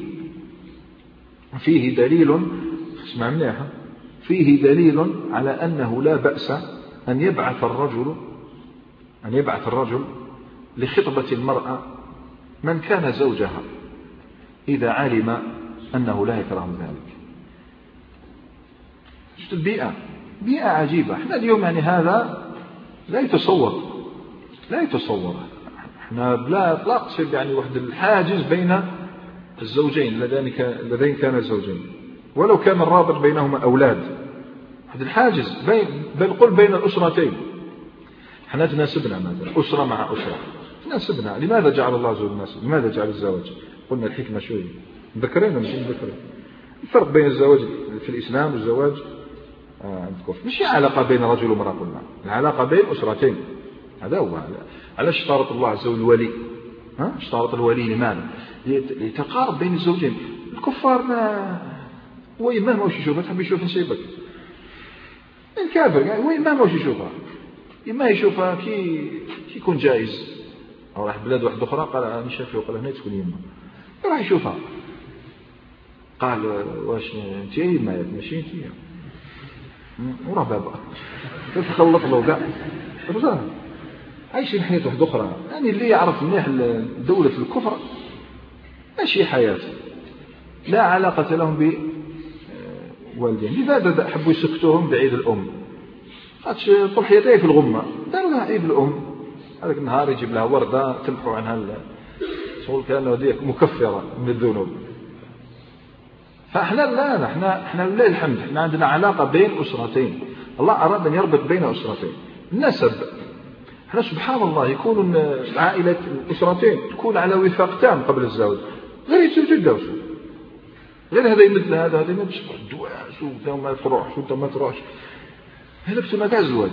دليل، اسمع منيحة، فيه دليل على أنه لا بأس أن يبعث الرجل لخطبة المرأة من كان زوجها إذا علم أنه لا يكره ذلك. شفت البيئة، بيئة عجيبة. احنا اليوم يعني هذا لا يتصور. احنا لا تصير يعني واحد الحاجز بين الزوجين اللذين كانا الزوجين ولو كان الرابط بينهما أولاد. واحد الحاجز بل قل بين الأسرتين. احنا تناسبنا مثلا أسرة مع أسرة تناسبنا. لماذا جعل الله زوج الناس؟ لماذا جعل الزواج؟ قلنا الحكمة شوية ذكرنا مش ذكرنا الفرق بين الزواج في الإسلام والزواج عند الكفر. مش علاقة بين رجل ومرأة، قلنا العلاقة بين أسرتين. هذا هو. علاش اشترط الله عز وجل الولي؟ اشترط الولي لماذا؟ لتقارب بين الزوجين. الكفار هو ما واش يشوفها تحب يشوف نسيبك. الكافر يعني هو ما واش يشوفها، إما يشوفها كي يكون جائز أو راح بلاد واحدة أخرى قال أنا شافي وقال هنا تكون يما راح يشوفها قال واش أنت يما ماشي أنت وراه بابا تتخلط له كاع رجال عايشين حياة واحدة أخرى. يعني اللي يعرف منيح دولة الكفر ماشي حياة لا علاقة لهم بوالدين. لماذا حبوا يسكتوهم بعيد الأم؟ خاطش طول حياتها في الغمة داروا لها عيد الأم. هذاك النهار يجيب لها وردة تمحو عنها شغل كأنه هذيك مكفرة من الذنوب. فاحنا لا احنا لله الحمد احنا عندنا علاقة بين أسرتين. الله أراد أن يربط بين أسرتين. النسب احنا سبحان الله يكون العائلة الأسرتين تكون على وفاق تام قبل الزواج. غير يتزوجوا غير هذا يمد هذا يمد الدواس وانت ما تروحش وانت ما تروحش. هذا بتما كاع الزواج.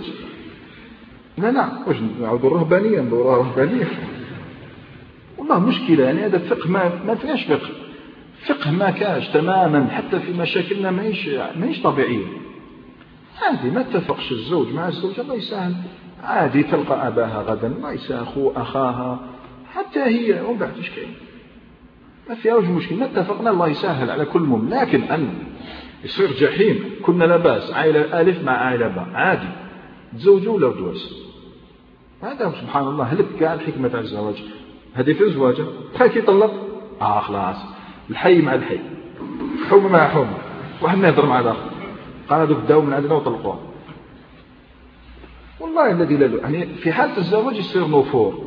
لا واش نعاودوا الرهبانية ندوروها رهبانية. والله مشكلة يعني هذا الفقه ما فيهاش فقه ما كاش تماما. حتى في مشاكلنا ماهيش طبيعية. عادي ما اتفقش الزوج مع الزوجة الله يسهل عادي تلقى أباها غدا الله يسهل أخو أخاها حتى هي ومن بعد ايش كاين ما فيها وجه مشكل. ما اتفقنا الله يسهل على كل مم. لكن أن يصير جحيم كنا لا بأس عائلة ألف مع عائلة باء عادي تزوجوا ولا دوس. هذا سبحان الله هلك كاع الحكمة تاع الزواج. هذه في الزواج بخير كي يطلق خلاص الحي مع الحي حومة مع حومة واحد ما يهضر مع الآخر قال هذوك داو من عندنا وطلقوها. والله الذي لا يعني في حالة الزواج يصير نفور.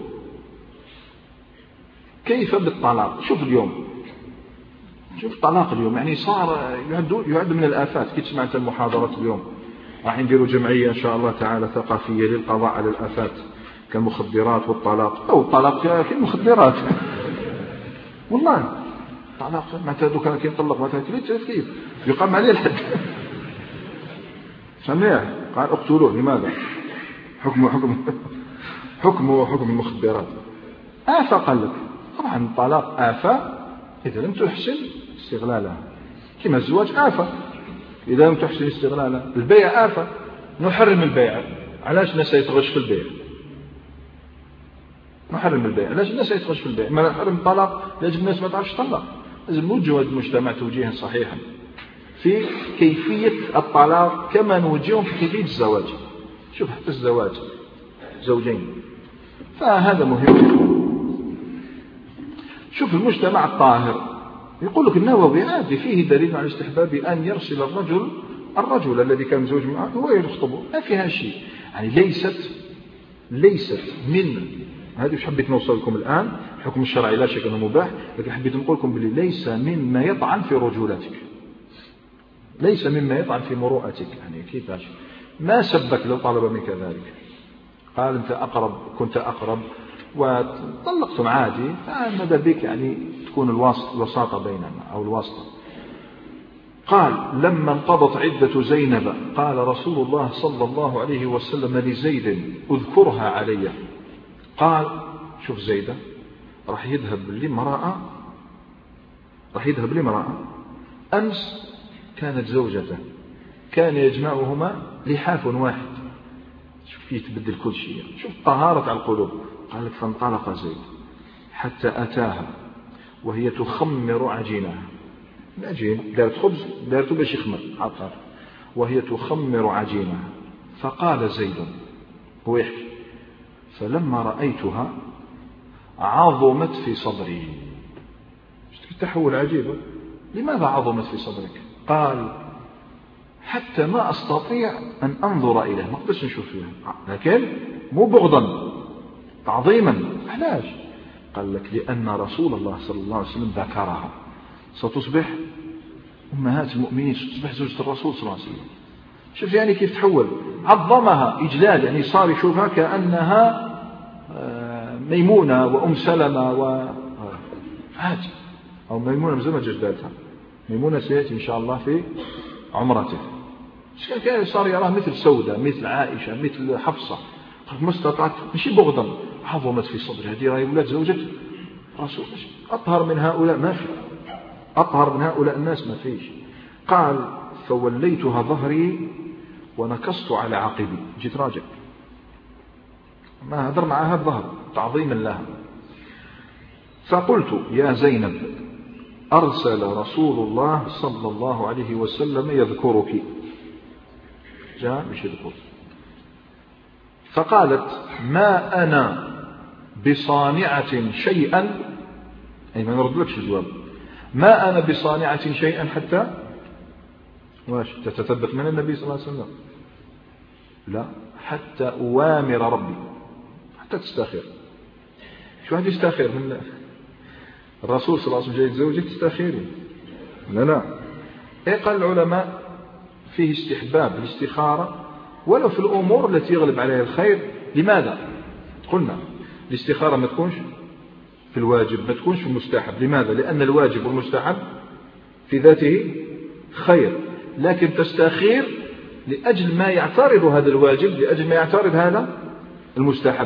كيف بالطلاق؟ شوف اليوم شوف الطلاق اليوم يعني صار يعد من الآفات. كي سمعت المحاضرات اليوم راح نديروا جمعية إن شاء الله تعالى ثقافية للقضاء على الآفات كالمخدرات والطلاق أو الطلاق كالمخدرات. والله طلاق متى دو كان كيطلق متى كيف يقام عليه الحد. سمعه قال اقتلوه. لماذا؟ حكم المخدرات آفة. قال لك طبعا الطلاق آفة إذا لم تحسن استغلالها كما الزواج آفة إذا لم تحسن استغلالها. البيع آفة نحرم البيع. علاش الناس يتغش في البيع؟ نحرم البيع. علاش الناس يتغش في البيع؟ ما نحرم الطلاق لازم الناس ما تعرفش تطلق. لازم نوجه المجتمع توجيها صحيحا في كيفية الطلاق كما نوجههم في كيفية الزواج. شوف حتى الزواج زوجين فهذا مهم. شوف المجتمع الطاهر يقول لك النووي عادي فيه دليل على استحباب أن يرسل الرجل الذي كان مزوج معه هو يخطبه ما فيها شيء. يعني ليست من هذه وش حبيت نوصل لكم الآن. الحكم الشرعي لا شك أنه مباح لكن حبيت نقول لكم بلي ليس مما يطعن في رجولتك ليس مما يطعن في مروءتك. يعني كيفاش ما سبك لو طلب منك ذلك قال أنت كنت أقرب وطلقتم عادي فماذا بك يعني تكون الوساطة بيننا أو الواسطة. قال لما انقضت عدة زينب قال رسول الله صلى الله عليه وسلم لزيد اذكرها علي. قال شوف زيدة راح يذهب لامرأة أمس كانت زوجته، كان يجمعهما لحاف واحد. شوف فيه تبدل كل شيء، شوف طهارة على القلوب. قال لك فانطلق زيد حتى أتاها وهي تخمر عجينها. العجين دارت خبز، دارته باش يخمر، وهي تخمر عجينها. فقال زيد، هو يحكي: فلما رأيتها عظمت في صدري. تحول عجيبة. لماذا عظمت في صدرك؟ قال: حتى ما أستطيع أن أنظر إليه، ما أقدرش نشوف فيها، لكن مو بغضا، تعظيما. علاش؟ قال لك: لأن رسول الله صلى الله عليه وسلم ذكرها، ستصبح أمهات المؤمنين، ستصبح زوجة الرسول صلى الله عليه وسلم. شوف يعني كيف تحول، عظمها إجلال، يعني صار يشوفها كأنها ميمونة وأم سلمة عادي، أو ميمونة مزمة جدالتها. ميمونة سيأتي إن شاء الله في عمرته. كان صار يراها مثل سودة، مثل عائشة، مثل حفصة. ما استطعت، ماشي بغضا، عظمت في صدري. هذه راهي ولاد زوجة رسول. أطهر من هؤلاء ما في، أطهر من هؤلاء الناس ما فيش. قال: فوليتها ظهري ونكصت على عقبي. جيت راجع، ما هدر معها الظهر تعظيما لها. فقلت: يا زينب، أرسل رسول الله صلى الله عليه وسلم يذكرك. جاء مش يذكر. فقالت: ما أنا بصانعة شيئا، أي ما نرد لكش الجواب، ما أنا بصانعة شيئا حتى واش تتثبت من النبي صلى الله عليه وسلم، لا، حتى أوامر ربي، حتى تستخير. شو واحد يستخير من الرسول صلى الله عليه وسلم جاي يتزوجك تستخيري؟ لا. إيه قال العلماء فيه استحباب الاستخارة ولو في الأمور التي يغلب عليها الخير. لماذا؟ قلنا الاستخارة ما تكونش في الواجب، ما تكونش في المستحب. لماذا؟ لأن الواجب والمستحب في ذاته خير، لكن تستخير لأجل ما يعترض هذا الواجب، لأجل ما يعترض هذا المستحب.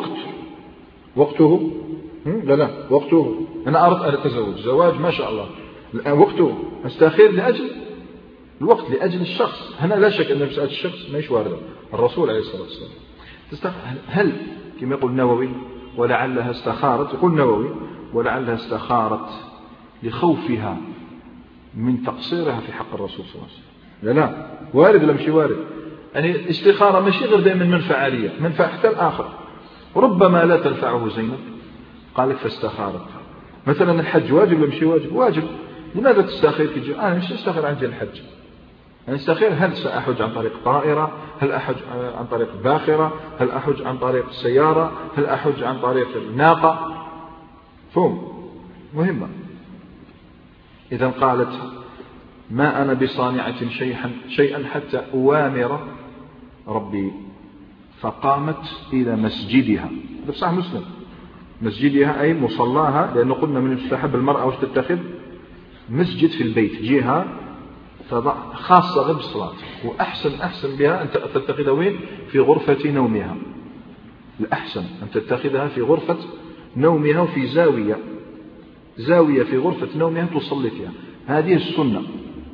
وقته لا وقته. أنا أردت أن أتزوج زواج ما شاء الله، وقته أستخير لأجل الوقت، لأجل الشخص. هنا لا شك أن مسألة الشخص ما يش واردة. الرسول عليه الصلاة والسلام هل كما يقول النووي ولعلها استخارت، يقول النووي ولعلها استخارت لخوفها من تقصيرها في حق الرسول صلى الله عليه وسلم. لا وارد ولا مشي وارد؟ يعني الاستخارة ماشي غير دائما منفعة عالية، منفعة حتى الآخر، ربما لا تنفعه زينب. قال لك فاستخارت. مثلا الحج واجب ولا مشي واجب؟ واجب. لماذا تستخير كي أنا مش أستخير عن الحج، أنا أستخير هل سأحج عن طريق طائرة، هل أحج عن طريق باخرة، هل أحج عن طريق السيارة، هل أحج عن طريق الناقة. فهم مهمة. إذا قالت: ما أنا بصانعة شيئا حتى أوامر ربي. فقامت إلى مسجدها. هذا صحيح مسلم. مسجدها أي مصلاها، لأنه قلنا من المستحب المرأة وش تتخذ مسجد في البيت، جهة خاصة غير بالصلاة. وأحسن بها أن تتخذها وين؟ في غرفة نومها. الأحسن أن تتخذها في غرفة نومها وفي زاوية في غرفة نومها تصلي فيها. هذه السنة.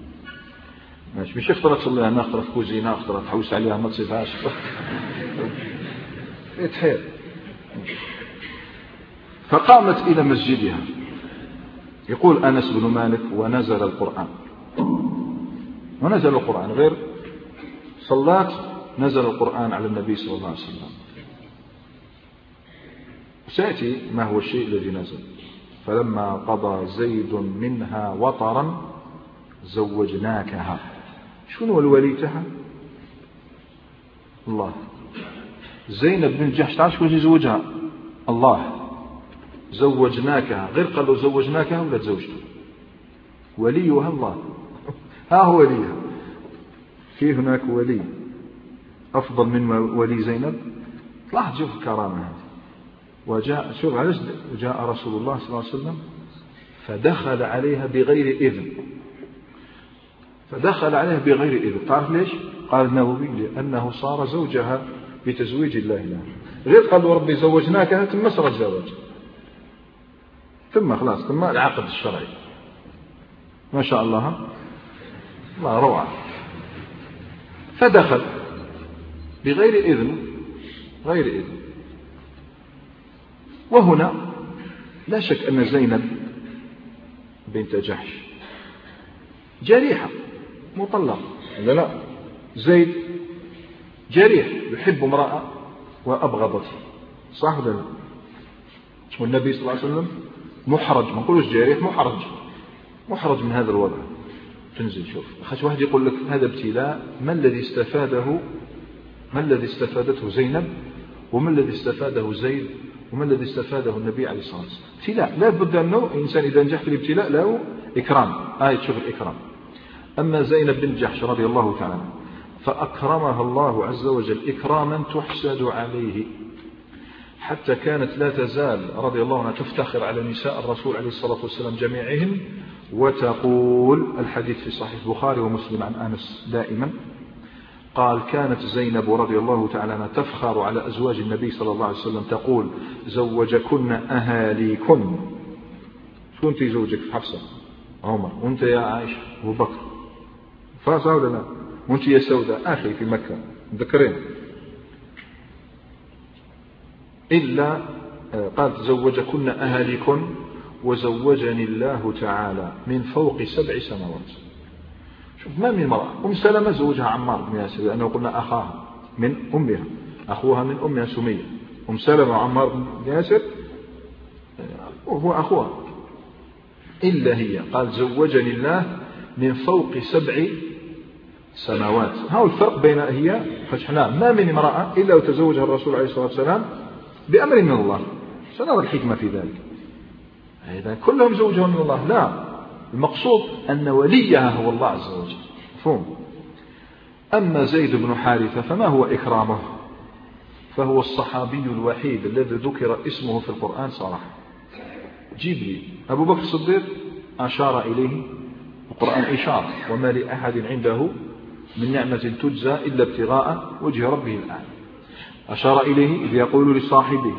مش اخترى تصلي هنا، اخترى في كوزينة، اخترى تحوس عليها ما تصيبهاش. يتحير. فقامت إلى مسجدها. يقول أنس بن مالك: ونزل القرآن غير صلاة، نزل القرآن على النبي صلى الله عليه وسلم. سيأتي ما هو الشيء الذي نزل. فلما قضى زيد منها وطرا زوجناكها. شنو الوليتها؟ الله. زينب بن جحش تعرف شكون يزوجها؟ الله. زوجناكها، غير قالوا زوجناكها ولا تزوجته، وليها الله. ها هو وليها. في هناك ولي أفضل من ولي زينب. لاحظ شوف الكرامة هذه. وجاء شوف علاش جاء رسول الله صلى الله عليه وسلم فدخل عليها بغير إذن. تعرف ليش؟ قال النووي: لأنه صار زوجها بتزويج الله لها. غير قالوا ربي زوجناكها ثم سر الزواج. ثم خلاص ثم العقد الشرعي ما شاء الله الله روعة. فدخل بغير إذن غير إذن. وهنا لا شك أن زينب بنت جحش جريحة مطلقة. لا زيد جريح يحب امرأة وأبغضته، صح ولا لا؟ والنبي صلى الله عليه وسلم محرج، ما نقولوش جريح، محرج من هذا الوضع. تنزل شوف خاش واحد يقول لك هذا ابتلاء، ما الذي استفادته زينب، وما الذي استفاده زيد، وما الذي استفاده النبي عليه الصلاة والسلام. ابتلاء لا بد أنه إنسان إذا نجح في الابتلاء له إكرام، تشوف الإكرام. أما زينب بن جحش رضي الله تعالى عنها فأكرمها الله عز وجل إكراما تحسد عليه، حتى كانت لا تزال رضي الله عنها تفتخر على نساء الرسول عليه الصلاة والسلام جميعهم، وتقول الحديث في صحيح البخاري ومسلم عن أنس دائما قال كانت زينب رضي الله تعالى عنها تفخر على أزواج النبي صلى الله عليه وسلم تقول زوجكن أهاليكن. شو أنت زوجك حفصة عمر، وأنت يا عائشة أبو بكر، فاصة ولا لا؟ وأنت يا سوداء أخي في مكة، ذكرين. إلا قالت زوجكن أهاليكن وزوجني الله تعالى من فوق 7 سماوات. شوف ما من امرأة. سلمة زوجها عمار بن ياسر لأنه قلنا أخاها من أمها، أخوها من أمها سمية. سلمة وعمار بن ياسر وهو أخوها. إلا هي قال زوجني الله من فوق 7 سماوات. هذا الفرق بين هي فشحنا ما من امرأة إلا وتزوجها الرسول عليه الصلاة والسلام بأمر من الله. سنرى الحكمة في ذلك. إذا كلهم زوجهم من الله لا، المقصود أن وليها هو الله عز وجل. مفهوم؟ أما زيد بن حارثة فما هو إكرامه؟ فهو الصحابي الوحيد الذي ذكر اسمه في القرآن صراحة. جيب لي أبو بكر الصديق أشار إليه القرآن إشارة وما لأحد عنده من نعمة تجزى إلا ابتغاء وجه ربه الأعلى. أشار إليه إذ يقول لصاحبه.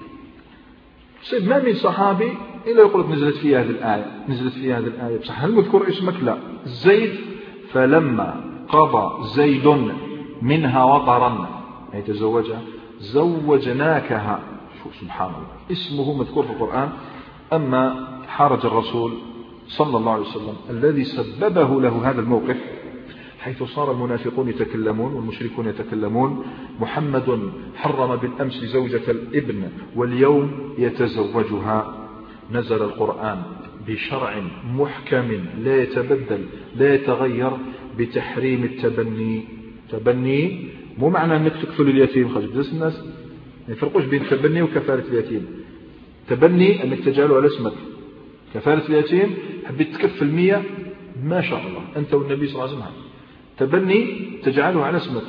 ما من صحابي إلا يقول نزلت في هذه الآية بصح هل مذكر اسمك؟ لا. زيد فلما قضى زيد منها وطرا أي تزوجها زوجناكها. سبحان الله اسمه مذكور في القرآن. أما حرج الرسول صلى الله عليه وسلم الذي سببه له هذا الموقف حيث صار المنافقون يتكلمون والمشركون يتكلمون محمد حرم بالأمس زوجة الابن واليوم يتزوجها. نزل القرآن بشرع محكم لا يتبدل لا يتغير بتحريم التبني. تبني مو معنى أنك تكفل اليتيم. خرج بس الناس يفرقوش بين التبني وكفالة اليتيم. تبني أنك تجعله على اسمك. كفالة اليتيم حبيت تكفل 100 ما شاء الله أنت والنبي صلى الله عليه وسلم. تبني تجعله على اسمك.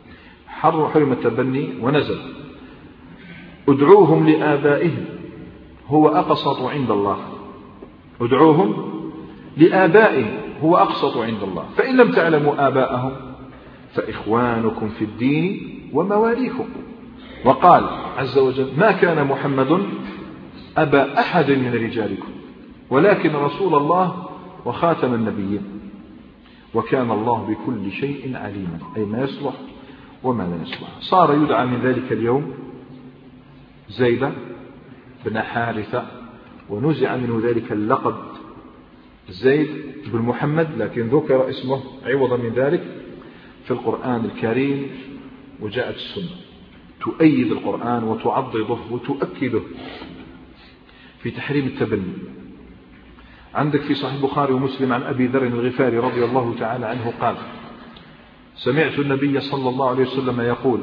حرم التبني ونزل ادعوهم لآبائهم هو أقسط عند الله. ادعوهم لآبائهم هو أقسط عند الله فإن لم تعلموا آباءهم فإخوانكم في الدين ومواليكم. وقال عز وجل ما كان محمد أبا أحد من رجالكم ولكن رسول الله وخاتم النبيين وكان الله بكل شيء عليما أي ما يصلح وما لا يصلح. صار يدعى من ذلك اليوم زيد بن حارثة ونزع منه ذلك اللقب زيد بن محمد لكن ذكر اسمه عوضا من ذلك في القرآن الكريم. وجاءت السنة تؤيد القرآن وتعضده وتؤكده في تحريم التبني. عندك في صحيح البخاري ومسلم عن أبي ذر الغفاري رضي الله تعالى عنه قال سمعت النبي صلى الله عليه وسلم يقول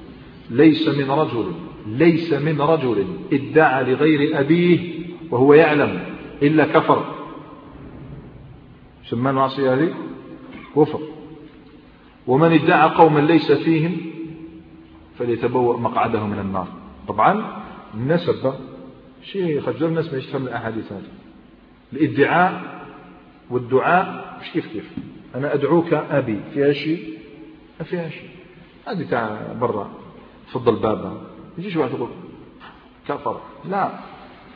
ليس من رجل ادعى لغير أبيه وهو يعلم إلا كفر. سمى المعصية هذه كفر. ومن ادعى قوما ليس فيهم فليتبوأ مقعده من النار. طبعا النسب شيء خجل الناس ما يفهم الأحاديث هذه. الادعاء والدعاء مش كيف أنا أدعوك أبي فيها شيء ما فيها شيء. هذه تاع برا تفضل بابا يجيش واحد يقول كفر. لا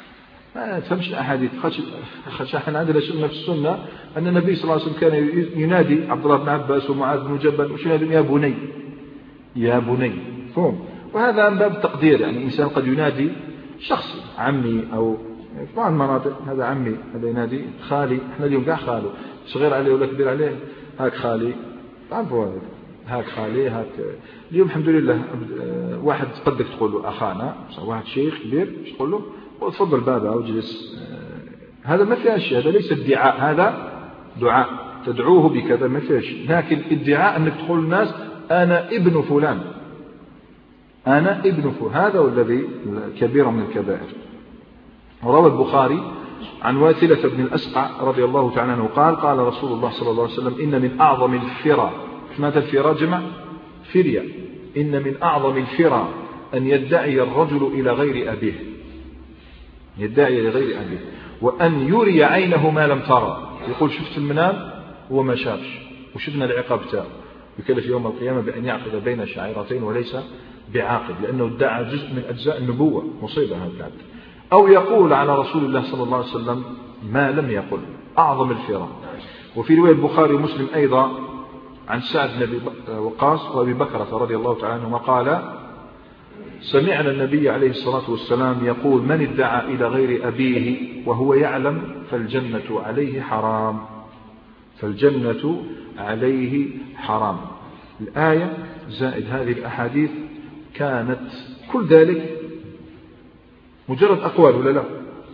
ما تفهمش الأحاديث. خاطش احنا عندنا سنة في السنة أن النبي صلى الله عليه وسلم كان ينادي عبد الله بن عباس ومعاذ بن جبل وش ينادي يا بني يا بني، فهم. وهذا من باب التقدير، يعني إنسان قد ينادي شخص عمي أو في بعض المناطق هذا عمي، هذا ينادي خالي. احنا اليوم قاع خاله صغير عليه ولا كبير عليه، هاك خالي، تعرفوا هذا هاك خالي هاك. اليوم الحمد لله واحد قدك تقول له أخانا، واحد شيخ كبير تقول له وتفضل بابا واجلس. هذا ما فيها شيء، هذا ليس ادعاء، هذا دعاء تدعوه بكذا، ما فيها شيء. لكن ادعاء أنك تقول الناس أنا ابن فلان، أنا ابن فلان، هذا الذي كبير من الكبائر. روى البخاري عن واثلة بن الأسقع رضي الله تعالى عنه قال قال رسول الله صلى الله عليه وسلم إن من أعظم الفرى، ماذا الفرى جمع فرية، إن من أعظم الفرى أن يدعي الرجل إلى غير أبيه، يدعي إلى غير أبيه، وأن يري عينه ما لم ترى، يقول شفت المنام هو ما شافش وشفنا العقاب تاعه، يكلف يوم القيامة بأن يعقد بين شعيرتين وليس بعاقد، لأنه ادعى جزء من أجزاء النبوة، مصيبة هذا. أو يقول على رسول الله صلى الله عليه وسلم ما لم يقل، أعظم الفرى. وفي رواية البخاري ومسلم أيضا عن سعد بن أبي وقاص وأبي بكرة رضي الله تعالى عنهما قال سمعنا النبي عليه الصلاة والسلام يقول من ادعى إلى غير أبيه وهو يعلم فالجنة عليه حرام، فالجنة عليه حرام. الآية زائد هذه الأحاديث كانت كل ذلك مجرد أقوال ولا لا؟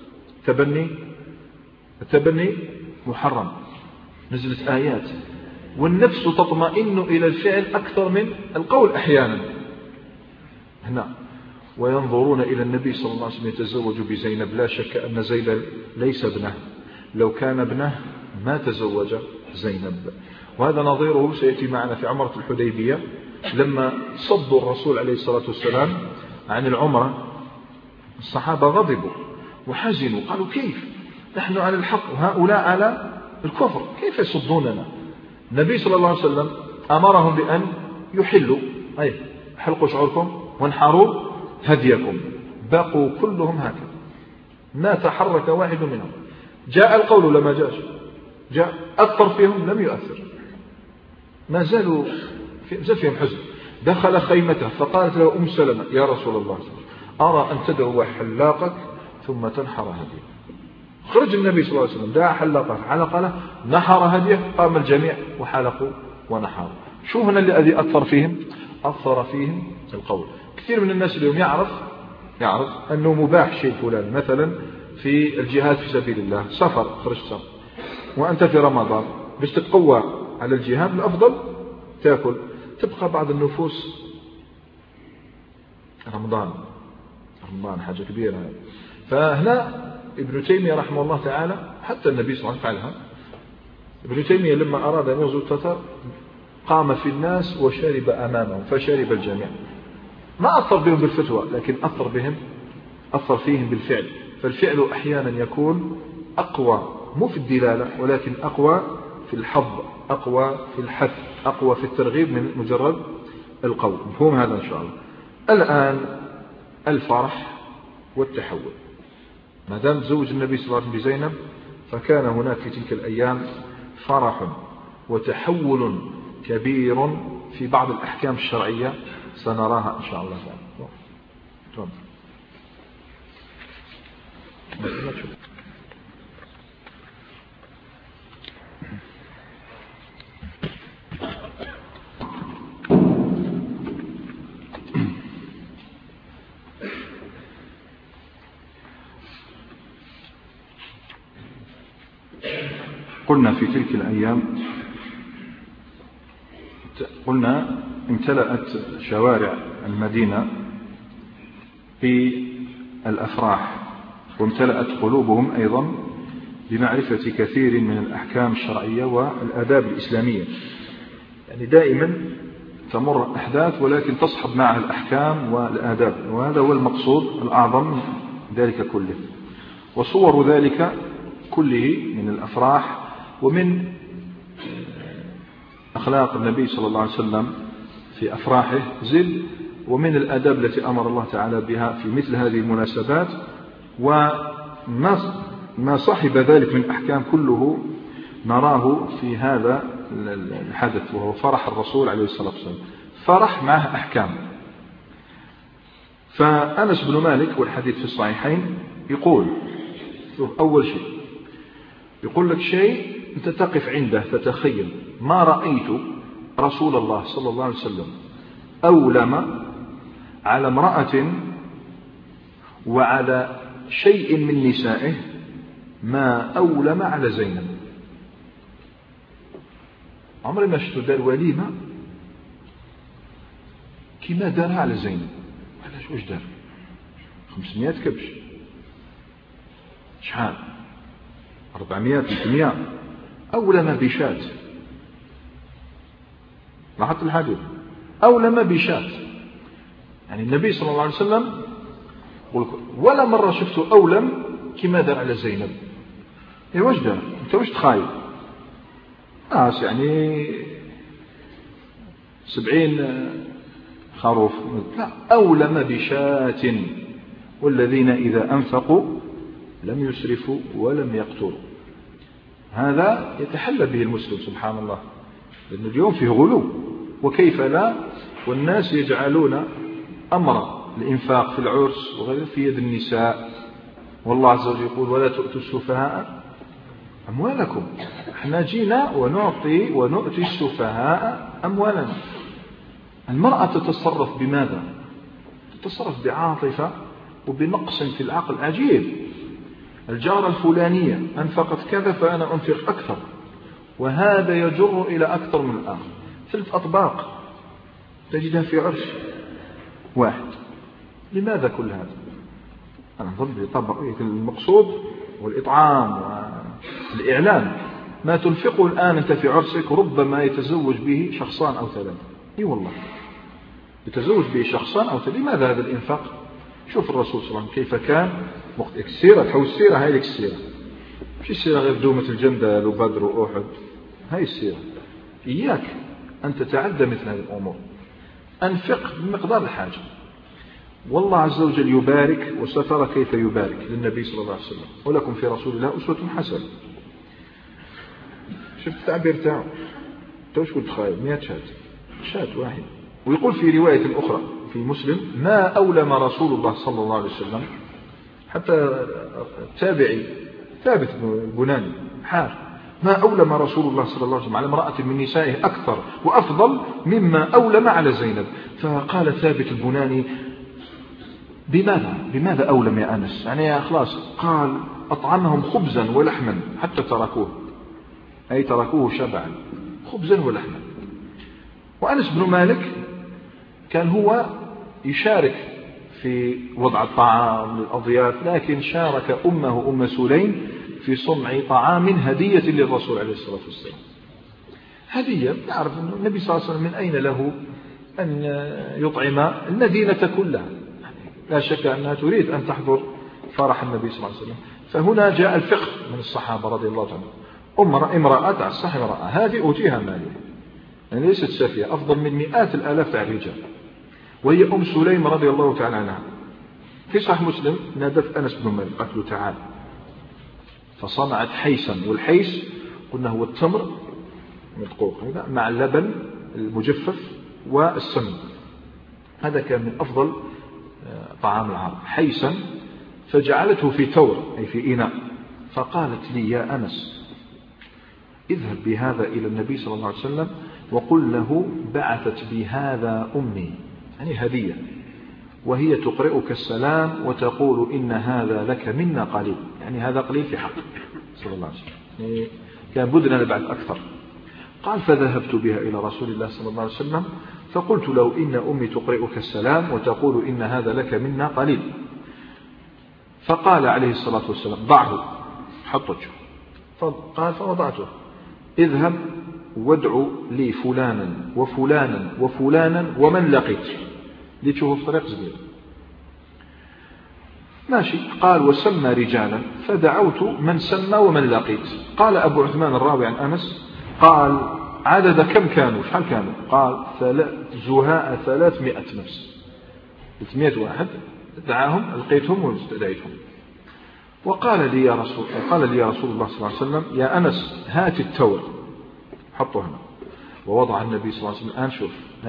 التبني محرم، نزلت آيات، والنفس تطمئن إلى الفعل أكثر من القول أحيانا هنا. وينظرون إلى النبي صلى الله عليه وسلم يتزوج بزينب، لا شك أن زينب ليس ابنه، لو كان ابنه ما تزوج زينب. وهذا نظيره سيأتي معنا في عمرة الحديبية لما صدوا الرسول عليه الصلاة والسلام عن العمرة، الصحابة غضبوا وحزنوا، قالوا كيف نحن على الحق وهؤلاء على الكفر، كيف يصدوننا؟ النبي صلى الله عليه وسلم أمرهم بأن يحلوا، أي حلقوا شعوركم وانحروا هديكم، بقوا كلهم هكذا، ما تحرك واحد منهم. جاء القول لما جاء أثر فيهم لم يؤثر، ما زالوا فيهم حزن. دخل خيمته فقالت له أم سلمة يا رسول الله أرى أن تدعو حلاقك ثم تنحر هديه. خرج النبي صلى الله عليه وسلم دعا حلاقه حلق له نحر هديه، قام الجميع وحلقوا ونحروا. شو هنا الذي أثر فيهم القول. كثير من الناس اليوم يعرف أنه مباح شيء فلان، مثلا في الجهاد في سبيل الله، خرجت وأنت في رمضان باش تقوى على الجهاد الأفضل تأكل. تبقى بعض النفوس رمضان حاجة كبيرة. فهنا ابن تيمية رحمه الله تعالى، حتى النبي صلى الله عليه وسلم فعلها. ابن تيمية لما أراد أن يغزو التتار قام في الناس وشرب أمامهم فشرب الجميع، ما أثر بهم بالفتوى لكن أثر فيهم بالفعل. فالفعل أحيانا يكون أقوى، مو في الدلالة ولكن أقوى في الحظ، أقوى في الحث، أقوى في الترغيب من مجرد القول. مفهوم هذا إن شاء الله. الآن الفرح والتحول، ما دام تزوج النبي صلى الله عليه وسلم بزينب فكان هناك في تلك الأيام فرح وتحول كبير في بعض الأحكام الشرعية سنراها إن شاء الله تعالى. قلنا في تلك الأيام امتلأت شوارع المدينة بالأفراح، وامتلأت قلوبهم أيضا بمعرفة كثير من الأحكام الشرعية والآداب الإسلامية. يعني دائما تمر الأحداث ولكن تصحب معها الأحكام والآداب، وهذا هو المقصود الأعظم ذلك كله. وصور ذلك كله من الأفراح ومن أخلاق النبي صلى الله عليه وسلم في أفراحه ومن الآداب التي أمر الله تعالى بها في مثل هذه المناسبات، ما صاحب ذلك من أحكام كله نراه في هذا الحدث، وهو فرح الرسول عليه الصلاة والسلام. فرح معه أحكام. فأنس بن مالك والحديث في الصحيحين يقول أول شيء يقول لك شيء أنت تقف عنده تتخيل: ما رأيت رسول الله صلى الله عليه وسلم أولم على امرأة وعلى شيء من نسائه ما أولم على زينب. عمري ما شفت دار وليمة كما دارها على زينب. علاش؟ واش دار؟ 500 كبش، شحال؟ 400 300. أولم بشات. لاحظت الحديث؟ أولم بشات، يعني النبي صلى الله عليه وسلم ولا مرة شفته أولم كما دار على زينب. إيه واش دار؟ أنت واش تخايل؟ ناس يعني 70 خروف. لا، أولم بشات والذين إذا أنفقوا لم يسرفوا ولم يقتروا. هذا يتحلى به المسلم سبحان الله، لأن اليوم فيه غلو، وكيف لا، والناس يجعلون أمر الإنفاق في العرس وغيره في يد النساء. والله عز وجل يقول: ولا تؤتوا السفهاء أموالكم. احنا جينا ونؤتي السفهاء أموالنا. المرأة تتصرف بماذا؟ تتصرف بعاطفة وبنقص في العقل عجيب. الجارة الفلانية أنفقت كذا فأنا أنفق أكثر، وهذا يجر إلى أكثر من الآخر. 3 أطباق تجدها في عرس واحد. لماذا كل هذا؟ أنا أظن المقصود والإطعام والإعلان. ما تنفقه الآن أنت في عرسك ربما يتزوج به 2 أو 3. اي والله يتزوج به 2 أو 3. لماذا هذا الإنفاق؟ شوف الرسول صلى الله عليه وسلم كيف كان. السيرة تحول السيرة، هاي السيرة، مش السيرة غير دومة الجندل وبدر وأحد. هاي السيرة. إياك أن تتعدى مثل هذه الأمور. أنفق بمقدار الحاجة. والله عز وجل يبارك، وسترى كيف يبارك للنبي صلى الله عليه وسلم: ولكم في رسول الله أسوة حسنة. شفت التعبير تاعه؟ توش كنت خايب 100 شاة واحد. ويقول في رواية أخرى في مسلم: ما أولم رسول الله صلى الله عليه وسلم. حتى التابعي ثابت البناني حار: ما أولم رسول الله صلى الله عليه وسلم على امرأة من نسائه أكثر وأفضل مما أولم على زينب. فقال ثابت البناني: بماذا أولم يا أنس؟ يعني خلاص. قال: أطعمهم خبزا ولحما حتى تركوه، أي تركوه شبعا، خبزا ولحما. وأنس بن مالك كان هو يشارك في وضع الطعام للأضياف، لكن شارك أمه أم سليم في صنع طعام هدية للرسول عليه الصلاة والسلام. هدية، يعرف أن النبي صلى الله عليه وسلم من أين له أن يطعم المدينة كلها. لا شك أنها تريد أن تحضر فرح النبي صلى الله عليه وسلم. فهنا جاء الفقه من الصحابة رضي الله عنهم. امرأة تعصح امرأة، هذه أوتيها مالها، يعني ليست سافية، أفضل من مئات الآلاف تاع الرجال، وهي أم سليم رضي الله تعالى عنها. في صحيح مسلم نادت أنس بن مالك قالت له: تعال. فصنعت حيسا، والحيس قلنا هو التمر مدقوق مع اللبن المجفف والسمن. هذا كان من أفضل طعام العرب، حيسا. فجعلته في تور، أي في إناء. فقالت لي: يا أنس، اذهب بهذا إلى النبي صلى الله عليه وسلم وقل له بعثت بهذا أمي، يعني هدية، وهي تقرئك السلام وتقول إن هذا لك منا قليل، يعني هذا قليل في حق صلى الله عليه وسلم، يعني كان بدنا نبعث أكثر. قال: فذهبت بها إلى رسول الله صلى الله عليه وسلم فقلت له: إن أمي تقرئك السلام وتقول إن هذا لك منا قليل. فقال عليه الصلاة والسلام: ضعه، حطه. قال: فوضعته. اذهب وادعو لي فلانا وفلانا وفلانا ومن لقيت، لتشوفوا في طريق زبير. ماشي. قال: وسمى رجالا فدعوت من سمى ومن لقيت. قال أبو عثمان الراوي عن أنس: قال: عدد كم كانوا؟ شحال كانوا؟ قال: زهاء 300 نفس، 300 واحد دعاهم، لقيتهم واستدعيتهم. وقال لي يا رسول الله صلى الله عليه وسلم يا أنس هات التور حطه هنا. ووضع النبي صلى الله عليه وسلم. الآن شوف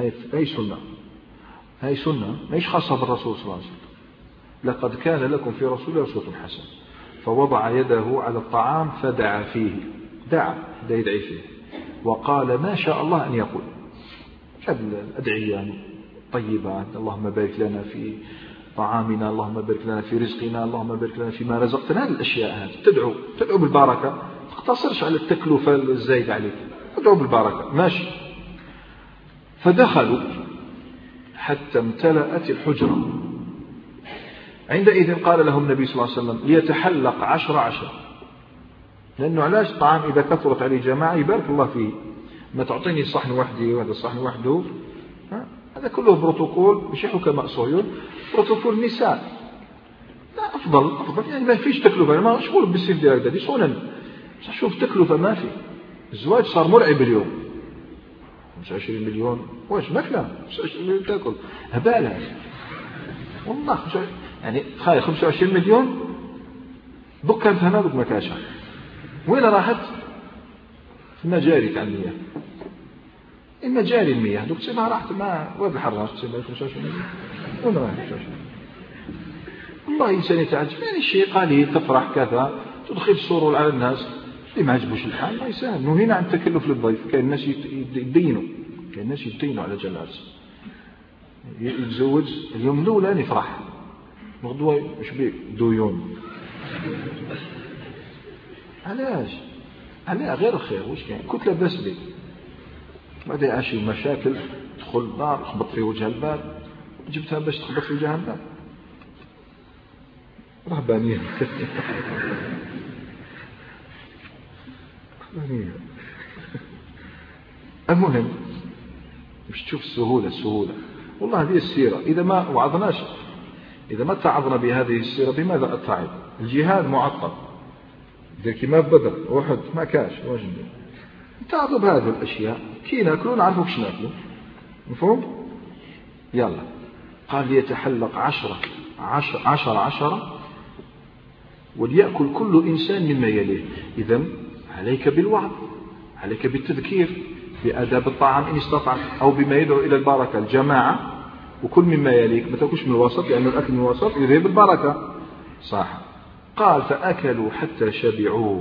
هاي سنة ماهيش خاصة بالرسول صلى الله عليه وسلم. لقد كان لكم في رسول الله أسوة حسنة. فوضع يده على الطعام فدعا فيه، يدعي فيه، وقال ما شاء الله أن يقول. هذه الأدعية طيبات، اللهم بارك لنا في طعامنا، اللهم بارك لنا في رزقنا، اللهم بارك لنا فيما رزقتنا. هذه الأشياء هذه تدعو بالبركة، ما تقتصرش على التكلفة الزايدة عليك، تدعو بالبركة ماشي. فدخلوا حتى امتلأت الحجرة. عندئذ قال لهم النبي صلى الله عليه وسلم ليتحلق 10، لأنه علاش الطعام إذا كثرت عليه جماعة يبارك الله فيه. ما تعطيني صحن وحدي وهذا الصحن وحده، هذا كله بروتوكول مش حكماء صهيون، بروتوكول نساء. لا أفضل يعني ما فيش تكلفة. أنا ما مشغول بالسيف ديالك دي سنن. شوف تكلفة ما في. الزواج صار مرعب اليوم. 25 مليون واش ماكلة 25 مليون تاكل هبالة والله. يعني خاي 25 مليون دوك كانت هنا دوك ما كاش. وين راحت؟ في المجاري تاع المياه. المجاري المياه دوك تسمع راحت ما واد الحراش تسمع 25 مليون. وين راحت 25 مليون؟ والله إنسان يتعجب. يعني الشيء قليل تفرح كذا تدخل سرور على الناس. اللي ما عجبوش الحال ما يساهم. نهينا عن التكلف للضيف. كاين الناس يدينوا على جلالته. يتزوج اليوم الأولى يفرح، غدوة مش بيك ديون. علاش؟ علاه غير الخير واش كاين؟ كنت لاباس بك بعد عاشي مشاكل تدخل الدار خبط في وجه الباب. جبتها باش تخبط في وجه الباب؟ رهبانية. المهم مش تشوف السهولة. والله هذه السيرة إذا ما وعظناش، إذا ما اتعظنا بهذه السيرة بماذا أتعظ؟ الجهاد معطل. إذا كما بدر واحد ما كاش واش ندير؟ نتعظوا بهذه الأشياء كي ناكلوا نعرفوا كش ناكلوا. مفهوم؟ يلا قال ليتحلق 10 وليأكل كل إنسان مما يليه. إذن عليك بالوعظ، عليك بالتذكير بآداب الطعام إن استطعت، أو بما يدعو إلى البركة. الجماعة وكل مما يليك، ما تاكلش من الوسط لأن الأكل من الوسط يذهب البركة. صح. قال فأكلوا حتى شبعوا.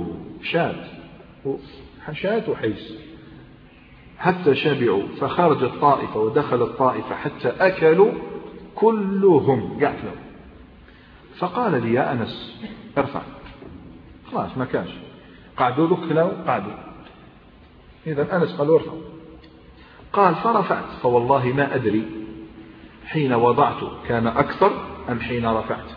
شاة وحيس حتى شبعوا. فخرج الطائفة ودخل الطائفة حتى أكلوا كلهم قعدوا. فقال لي يا أنس ارفع. خلاص ما كانش قعدوا ذكلوا قعدوا. إذا أنس قال ارفع. قال فرفعت فوالله ما أدري حين وضعت كان أكثر أم حين رفعت.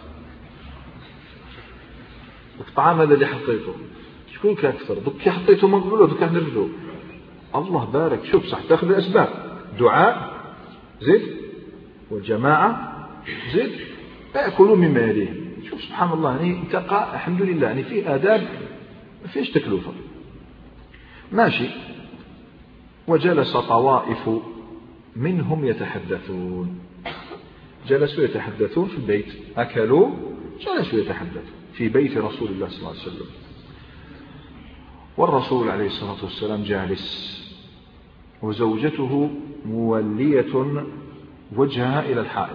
الطعام هذا اللي حطيته شكون كان أكثر؟ دوك حطيته من قبل ودوك نرفدو. الله بارك. شوف صح تاخذ الأسباب. دعاء زد والجماعة زد يأكلوا مما يليه. شوف سبحان الله يعني انتقى الحمد لله يعني في آداب ما فيش تكلفة ماشي. وجلس طوائف منهم يتحدثون. جلسوا يتحدثون في البيت. أكلوا جلسوا يتحدثون في بيت رسول الله صلى الله عليه وسلم. والرسول عليه الصلاة والسلام جالس وزوجته مولية وجهها إلى الحائط.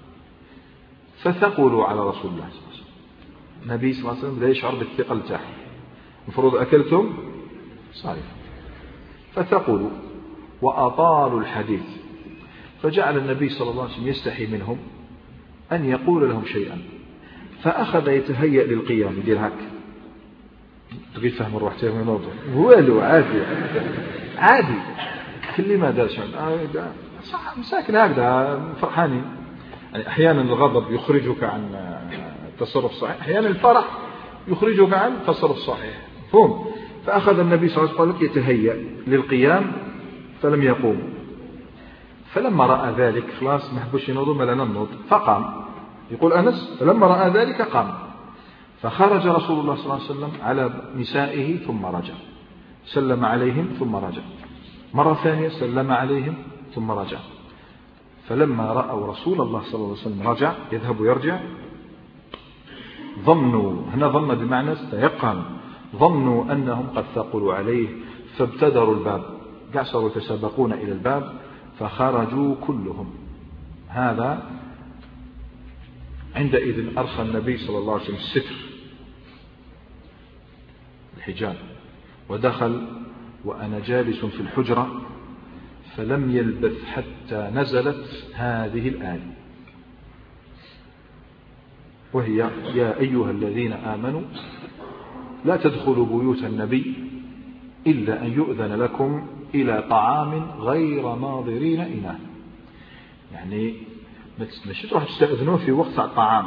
فثقلوا على رسول الله صلى الله عليه وسلم. النبي صلى الله عليه وسلم لا يشعر بالثقل تاعه. المفروض أكلتم صحيح. فثقلوا وأطالوا الحديث. فجعل النبي صلى الله عليه وسلم يستحي منهم أن يقول لهم شيئا. فأخذ يتهيأ للقيام يدير هك. تغي فهم روحته من الموضوع والو عادي كل ما دارش صح مساكن هكذا فرحانين. يعني أحيانا الغضب يخرجك عن التصرف الصحيح، أحيانا الفرح يخرجك عن التصرف الصحيح. فهم. فأخذ النبي صلى الله عليه وسلم يتهيأ للقيام فلم يقوم. فلما رأى ذلك خلاص ما حبوش ينوضوا ما لنا ننوض فقام. يقول أنس فلما رأى ذلك قام. فخرج رسول الله صلى الله عليه وسلم على نسائه ثم رجع. سلم عليهم ثم رجع. مرة ثانية سلم عليهم ثم رجع. فلما رأوا رسول الله صلى الله عليه وسلم رجع يذهب ويرجع ظنوا، هنا ظن بمعنى استيقن، ظنوا أنهم قد ثقلوا عليه فابتدروا الباب، صاروا يتسابقون إلى الباب فخرجوا كلهم. هذا عندئذ أرخى النبي صلى الله عليه وسلم الستر الحجاب ودخل وأنا جالس في الحجرة، فلم يلبث حتى نزلت هذه الآية، وهي يا أيها الذين آمنوا لا تدخلوا بيوت النبي إلا أن يؤذن لكم إلى طعام غير ناظرين إناه. يعني مش تروح تستأذنون في وقت الطعام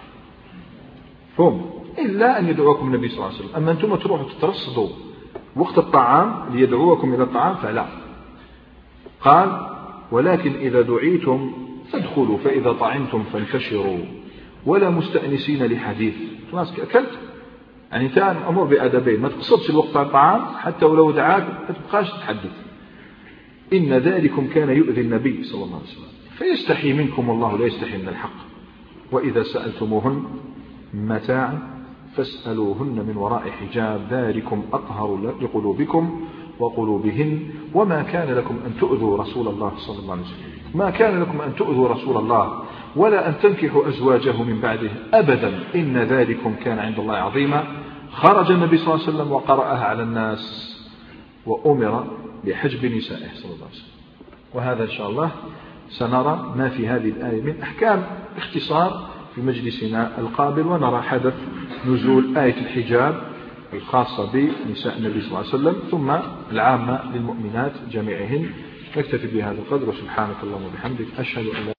فهم، إلا أن يدعوكم النبي صلى الله عليه وسلم. أما أنتم تروحوا تترصدوا وقت الطعام ليدعوكم إلى الطعام فلا. قال ولكن إذا دعيتم فادخلوا فإذا طعمتم فانتشروا ولا مستأنسين لحديث. خلاص أكلت يعني أنت أمر بأدبين، ما تقصدش الوقت على الطعام حتى ولو دعاك ما تبقاش تتحدث. إن ذلكم كان يؤذي النبي صلى الله عليه وسلم فيستحي منكم الله لا يستحي من الحق. وإذا سألتموهن متاعا فاسألوهن من وراء حجاب ذلكم أطهر لقلوبكم وقلوبهن وما كان لكم أن تؤذوا رسول الله صلى الله عليه وسلم، ما كان لكم أن تؤذوا رسول الله ولا أن تنكحوا أزواجه من بعده أبدا إن ذلكم كان عند الله عظيما. خرج النبي صلى الله عليه وسلم وقرأها على الناس وأمر بحجب نسائه صلى الله عليه وسلم. وهذا إن شاء الله سنرى ما في هذه الآية من أحكام اختصار في مجلسنا القابل، ونرى حدث نزول آية الحجاب الخاصة بنساء النبي صلى الله عليه وسلم ثم العامة للمؤمنات جميعهن. نكتفي بهذا القدر وسبحانك اللهم وبحمدك أشهد أن لا